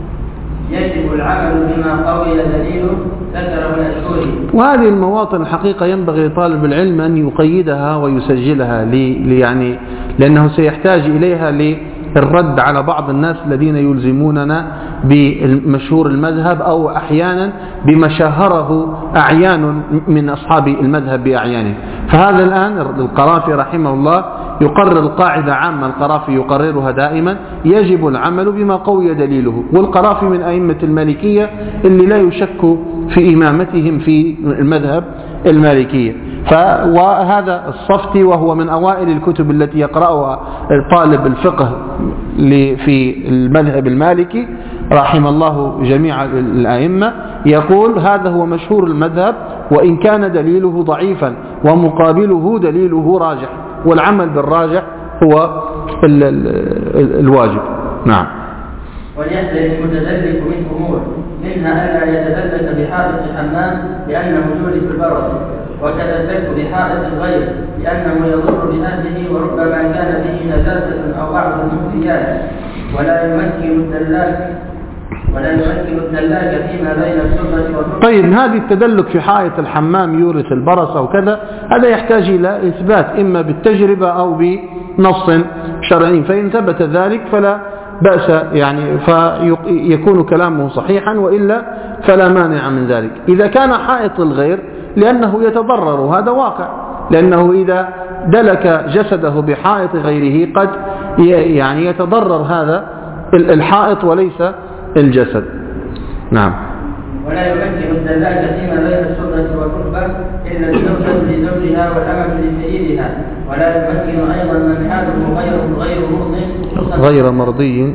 [SPEAKER 2] يجب العمل بما قوي دليله ذكره الأشهري.
[SPEAKER 1] وهذه المواطن الحقيقة ينبغي لطالب العلم أن يقيدها ويسجلها لي يعني لأنه سيحتاج إليها للرد على بعض الناس الذين يلزموننا بمشهور المذهب أو أحيانا بما شاهره أعيان من أصحاب المذهب بأعيانه. فهذا الآن القرافي رحمه الله يقرر قاعدة عامة، القرافي يقررها دائما، يجب العمل بما قوي دليله. والقرافي من أئمة المالكية اللي لا يشك في إمامتهم في المذهب المالكية. وهذا الصفتي وهو من أوائل الكتب التي يقرأها طالب الفقه في المذهب المالكي رحم الله جميع الأئمة، يقول هذا هو مشهور المذهب وإن كان دليله ضعيفا ومقابله دليله راجح، والعمل بالراجح هو ال ال الواجب. نعم.
[SPEAKER 2] وليحذر المتدلك من أمور، منها ألا يتدلك بحائط حمام لأنه يورث البرص، وكذا الدلك بحائط الغير لأنه يضر بأهله وربما كان به نجاسة أو بعض المنفيات. ولا يمكن الدلاك ولا يمكن الدلاك فيما بين السرة والركبة.
[SPEAKER 1] طيب هذه التدلك في حائط الحمام يورث البرص أو كذا، هذا يحتاج إلى إثبات إما بالتجربة أو بنص شرعي، فإن ثبت ذلك فلا بأس يعني فيكون كلامه صحيحا، وإلا فلا مانع من ذلك. إذا كان حائط الغير لأنه يتضرر، هذا واقع، لأنه إذا دلك جسده بحائط غيره قد يعني يتضرر هذا الحائط وليس الجسد. نعم.
[SPEAKER 2] ولا يمكن الدلاك فيما بين السرة والركبة إلا الزوجة لزوجها والأمة لسيدها. ولا يمكن أيضا من حاله غير غير مرضي
[SPEAKER 1] غير مرضي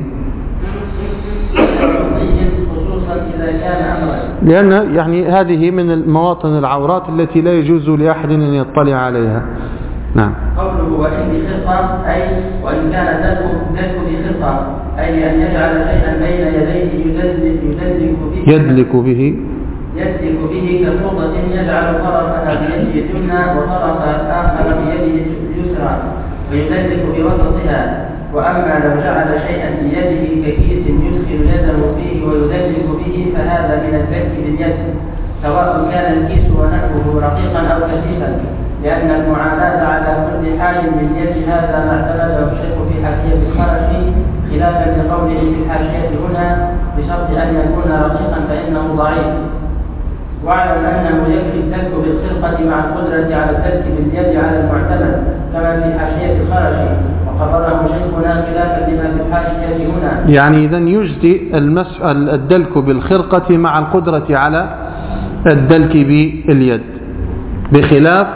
[SPEAKER 2] خصوصا إذا كان أمرا،
[SPEAKER 1] لأن يعني هذه من المواطن العورات التي لا يجوز لأحد أن يطلع عليها. نعم.
[SPEAKER 2] قوله وإن بخطة أي وإن كان دلك بخطة، أي أن يجعل شيئا بين يديه يدلك يدلك به
[SPEAKER 1] يدلك به
[SPEAKER 2] يدلك به كفوطة يجعل طرفها بيده اليمنى وطرفها الآخر بيده اليسرى ويدلك بوسطها. وأما لو جعل شيئا بيده ككيس يدخل يده فيه ويدلك به فهذا من الدلك باليد، سواء كان الكيس ونحوه رقيقا أو كثيفا، لأن المعاناة على كل حال من يد هذا ما اعتمده الشيخ في حاشية الخرشي خلافا لقوله في الحاشية هنا بشرط أن يكون رقيقا فإنه ضعيف. واعلم أنه يكفي الدلك بالخرقة مع القدرة على الدلك باليد على المعتمد كما في حاشية الخرشي، وقرره شيخنا خلافا لما في الحاشية هنا.
[SPEAKER 1] يعني إذن يجزي المسح الدلك بالخرقة مع القدرة على الدلك باليد، بخلاف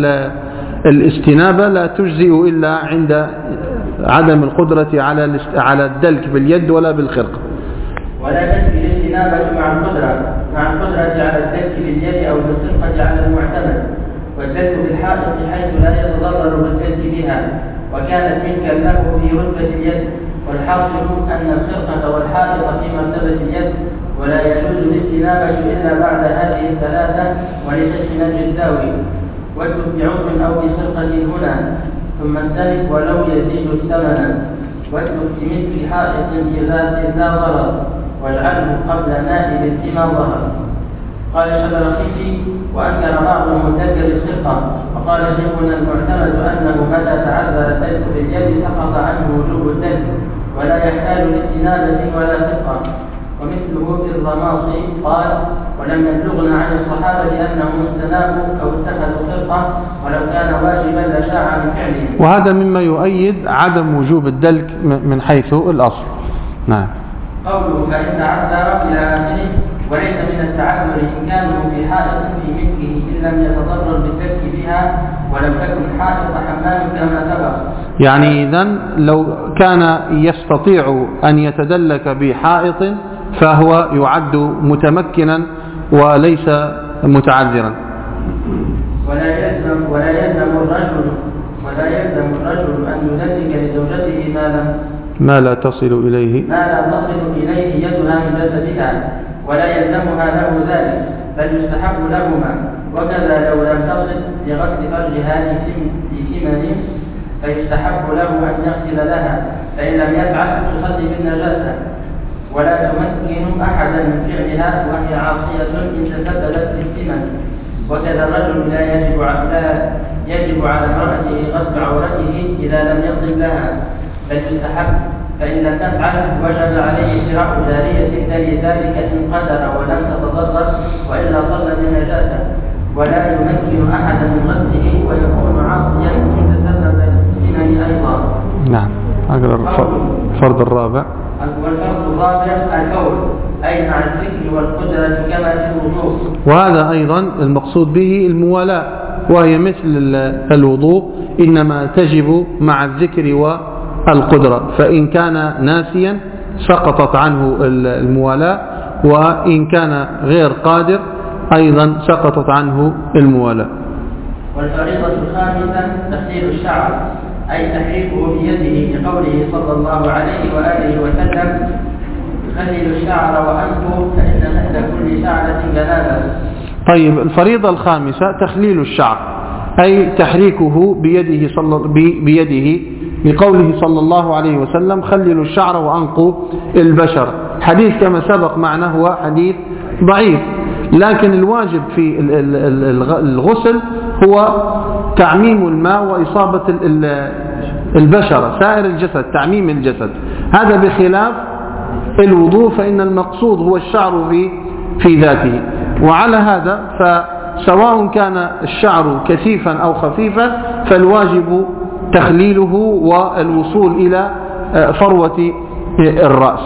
[SPEAKER 1] الاستنابة لا تجزئ إلا عند عدم القدرة على على الدلك باليد ولا بالخرقة.
[SPEAKER 2] ولا تكفي الاستنابة مع القدرة مع القدرة على الدلك باليد أو بالخرقة على المعتمد، والدلك بالحائط حيث لا يتضرر بالدلك بها، وكانت ملكا له في رتبة اليد. والحاصل أن الخرقة والحائط في مرتبة اليد، ولا يجوز الاستنابة إلا بعد هذه الثلاثة. ولشيخنا الجزاوي واكتب بعضو أو بخرقة هنا ثم استلف ولو يزيد الثمن، واكتب بمثل حائط إذا إذا ظهر واجعله قبل نائب فيما ظهر. قال الشبرخيتي وأنكر بعضهم الدلك بالخرقة، وقال شيخنا المعتمد أنه متى تعذر الدلك باليد سقط عنه وجوب الدلك ولا يحتاج لاستنابة ولا خرقة. ومثله في الرماصي قال ولم يبلغنا عن الصحابة أنهم استنابوا أو اتخذوا خرقة ولو كان واجبا لشاع من فعله.
[SPEAKER 1] وهذا مما يؤيد عدم وجوب الدلك من حيث الأصل. نعم.
[SPEAKER 2] قوله فإن تعذر إلى آخره، وليس من التعذر إمكانه في حائط في ملكه إن لم يتضرر بالدلك بها ولم تكن حائط حمام كما سبق.
[SPEAKER 1] يعني إذن لو كان يستطيع أن يتدلك بحائط فهو يعد متمكنا وليس متعذرا.
[SPEAKER 2] ولا يلزم ولا يلزم الرجل ولا يلزم الرجل أن يملك لزوجته ما لم
[SPEAKER 1] ما لا تصل إليه
[SPEAKER 2] ما لا تصل إليه يدها من جسدها، ولا يلزمها له ذلك، بل يستحب لهما. وكذا لو لم تصل لغسل فرجها لسمن فيستحب له أن يغسل لها، فإن لم يفعل تصلي بالنجاسة. ولا تمكن أحدا من فعلها وهي عاصية إن تسببت بالسمن. وكذا الرجل لا يجب لا يجب على امرأته غسل عورته إذا لم يغضب لها، بل يستحب، فإن لم تفعل وجب عليه شراء جارية تلي ذلك إن قدر ولم تتضرر، وإلا صلى بالنجاسة. ولا يمكن أحدا من غسله ويكون عاصيا إن تسبب بالسمن أيضا.
[SPEAKER 1] نعم. هذا الفرض الرابع.
[SPEAKER 2] والفرض الرابع الكون، أي مع الذكر والقدرة كما في الوضوء.
[SPEAKER 1] وهذا أيضا المقصود به الموالاة، وهي مثل الوضوء إنما تجب مع الذكر والقدرة، فإن كان ناسيا سقطت عنه الموالاة، وإن كان غير قادر أيضا سقطت عنه الموالاة.
[SPEAKER 2] والفريضة الخامسة تخليل الشعر، أي تحريكه بيده لقوله صلى الله عليه وآله وسلم: خلل الشعر وأنفه فإن تحت كل شعرة جنابة.
[SPEAKER 1] طيب، الفريضة الخامسة تخليل الشعر، أي تحريكه بيده صلى بيده لقوله صلى الله عليه وسلم: خللوا الشعر وأنقوا البشر. حديث كما سبق معنا هو حديث ضعيف، لكن الواجب في الغسل هو تعميم الماء وإصابة البشرة سائر الجسد، تعميم الجسد. هذا بخلاف الوضوء، فإن المقصود هو الشعر في في ذاته. وعلى هذا فسواء كان الشعر كثيفا أو خفيفا فالواجب تخليله والوصول إلى فروة الرأس.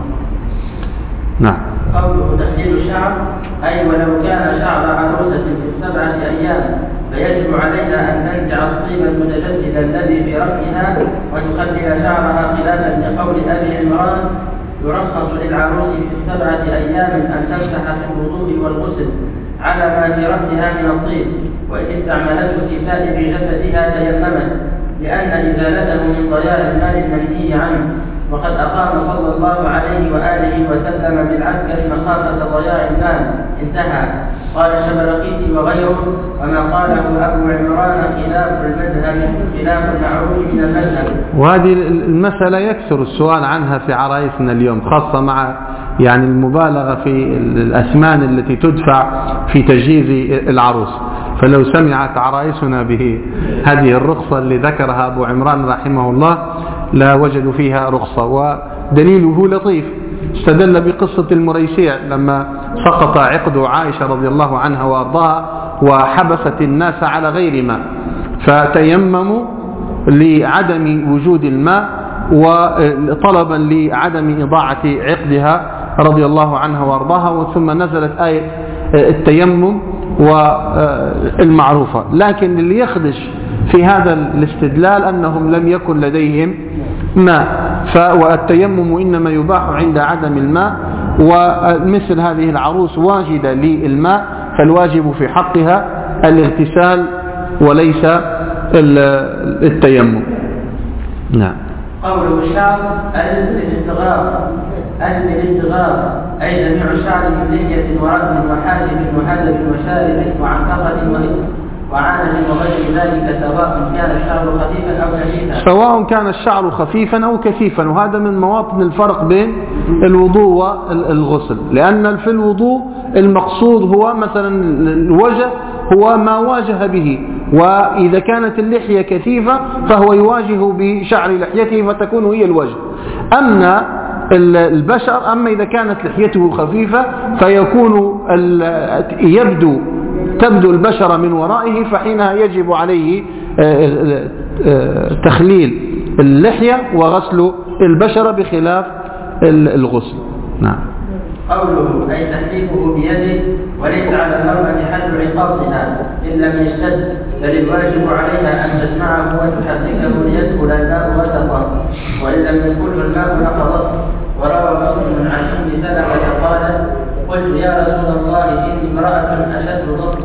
[SPEAKER 1] نعم.
[SPEAKER 2] قوله تخليل الشعر، أي ولو كان شعر عروسة في السبعة أيام فيجب عليها أن تنزع الطيب المتجدد الذي في رأسها وتخلل شعرها، خلافا لقول أبي عمران: يرخص للعروس في السبعة أيام أن تمسح في الوضوء والغسل على ما في رأسها من الطيب، وإن استعملته في سائر جسدها تيممت، لأن إزالته من ضياع المال المنهي عنه. وقد أقام صلى الله عليه وآله وسلم بالعسكر مخافة ضياع المال. انتهى. قال الشبرقيتي وغيره: وما قاله أبو عمران خلاف المذهب خلاف المعروف من المذهب.
[SPEAKER 1] وهذه المسألة يكثر السؤال عنها في عرائسنا اليوم، خاصة مع يعني المبالغة في الأثمان التي تدفع في تجهيز العروس. فلو سمعت عرائسنا بهذه الرخصة اللي ذكرها أبو عمران رحمه الله لا وجدوا فيها رخصة. ودليله لطيف، استدل بقصة المريسيع لما سقط عقد عائشة رضي الله عنها وأرضاها وحبست الناس على غير ماء، فتيمموا لعدم وجود الماء وطلبا لعدم إضاعة عقدها رضي الله عنها وأرضاها، ثم نزلت آية التيمم والمعروفة. لكن اللي يخدش في هذا الاستدلال أنهم لم يكن لديهم ماء، والتيمم إنما يباح عند عدم الماء، ومثل هذه العروس واجدة للماء، فالواجب في حقها الاغتسال وليس التيمم. نعم.
[SPEAKER 2] قوله الشعر الاستغراق، الاستغراق أي جميع الشعر من لحية ورأس وحاجب وهدب وشارب وعنقبة وعانة وغير ذلك، سواء كان الشعر خفيفا أو كثيفا
[SPEAKER 1] سواء كان الشعر خفيفا أو كثيفا. وهذا من مواطن الفرق بين الوضوء والغسل، لأن في الوضوء المقصود هو مثلا الوجه هو ما واجه به، وإذا كانت اللحية كثيفة فهو يواجه بشعر لحيته فتكون هي الوجه. أما البشر، أما إذا كانت لحيته خفيفة فيكون يبدو تبدو البشرة من ورائه، فحينها يجب عليه تخليل اللحية وغسل البشرة بخلاف الغسل. نعم.
[SPEAKER 2] قوله أي تحريكه بيده، وليس على المرأة حل عقاصها إن لم يشتد، بل الواجب عليها أن تجمعه وتحركه ليدخل الماء وسطه، وإن لم يدخله الماء نقضته. وروى مسلم عن أم سلمة قالت: قلت يا رسول الله إني امرأة أشد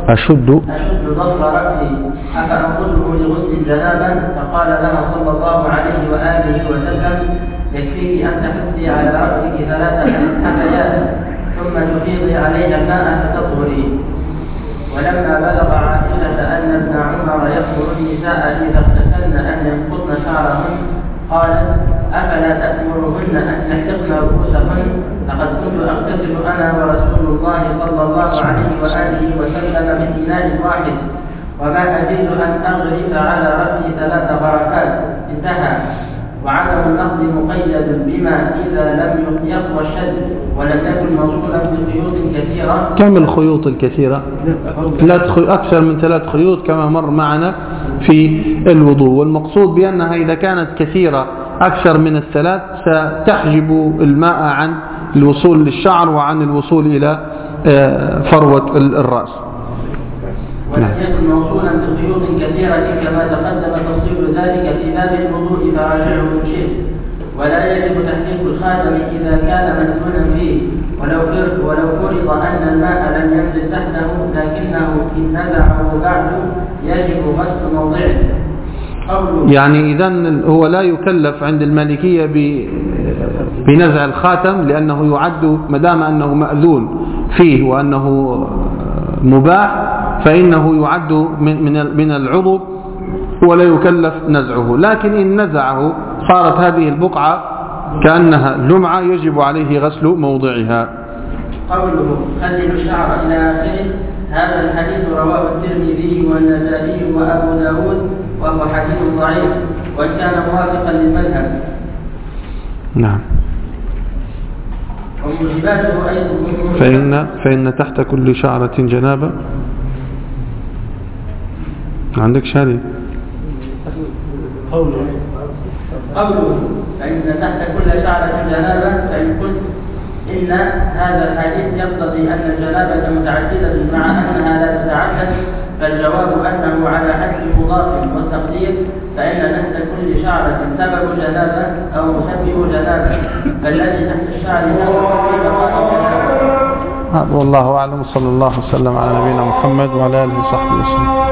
[SPEAKER 1] أشد
[SPEAKER 2] أشد ضفر رأسي أفأخذه لغسل الجنابة؟ فقال لها صلى الله عليه وآله وسلم يكفيك أن تحثي على رأسك ثلاث حثيات ثم تفيضي عليها الماء فتطهري. ولما بلغ عائشة أن ابن عمر يأمر النساء إذا اغتسلن أن ينقضن شعرهن قالت أفلا تأمرهن أن يحلقن رؤوسهن؟ لقد كنت أغتسل أنا ورسول الله صلى الله عليه وآله وسلم من إناء واحد وما أزيد أن أغرف على رأسي ثلاث بركات. انتهى. وعدم النقض مقيد بما إذا لم يقوى الشد ولم يكن موصولا بخيوط كثيرة.
[SPEAKER 1] كم الخيوط الكثيرة؟ أكثر من ثلاث خيوط كما مر معنا في الوضوء. والمقصود بأنها إذا كانت كثيرة أكثر من الثلاث ستحجب الماء عن الوصول للشعر وعن الوصول إلى فروة الرأس.
[SPEAKER 2] ولم يكن موصولا بخيوط كثيرة كما تقدم تفصيل ذلك في باب الوضوء فراجعه إن شئت. ولا يجب تحقيق الخاتم إذا كان مدفونا فيه ولو فرض ولو فرض أن الماء لم ينزل تحته لكنه إن نزعه بعد يجب غسل موضعه.
[SPEAKER 1] يعني إذن هو لا يكلف عند المالكية بنزع الخاتم لأنه يعد مدام أنه مأذون فيه وأنه مباح فإنه يعد من من العضو ولا يكلف نزعه. لكن إن نزعه صارت هذه البقعة كأنها لمعة يجب عليه غسل موضعها.
[SPEAKER 2] قوله خلل الشعر إلى آخره. هذا الحديث رواه الترمذي والنسائي وأبو داود وهو حديث ضعيف وإن كان موافقا للمذهب.
[SPEAKER 1] نعم.
[SPEAKER 2] وموجباته أيضا
[SPEAKER 1] فإن فإن تحت كل شعرة جنابة. عندك شاري
[SPEAKER 2] قوله قوله فإن تحت كل شعرة جنابة. فإن قلت إن هذا الحديث يقتضي أن الجنابة متعددة مع أنها لا تتعدد فالجواب أنه على حد مضاف والتقدير فإن تحت كل شعرة سبب جنابة أو مسبب جنابة فالذي تحت الشعر
[SPEAKER 1] هذا والله أعلم. صلى الله وسلم على نبينا محمد وعلى آله وصحبه وسلم.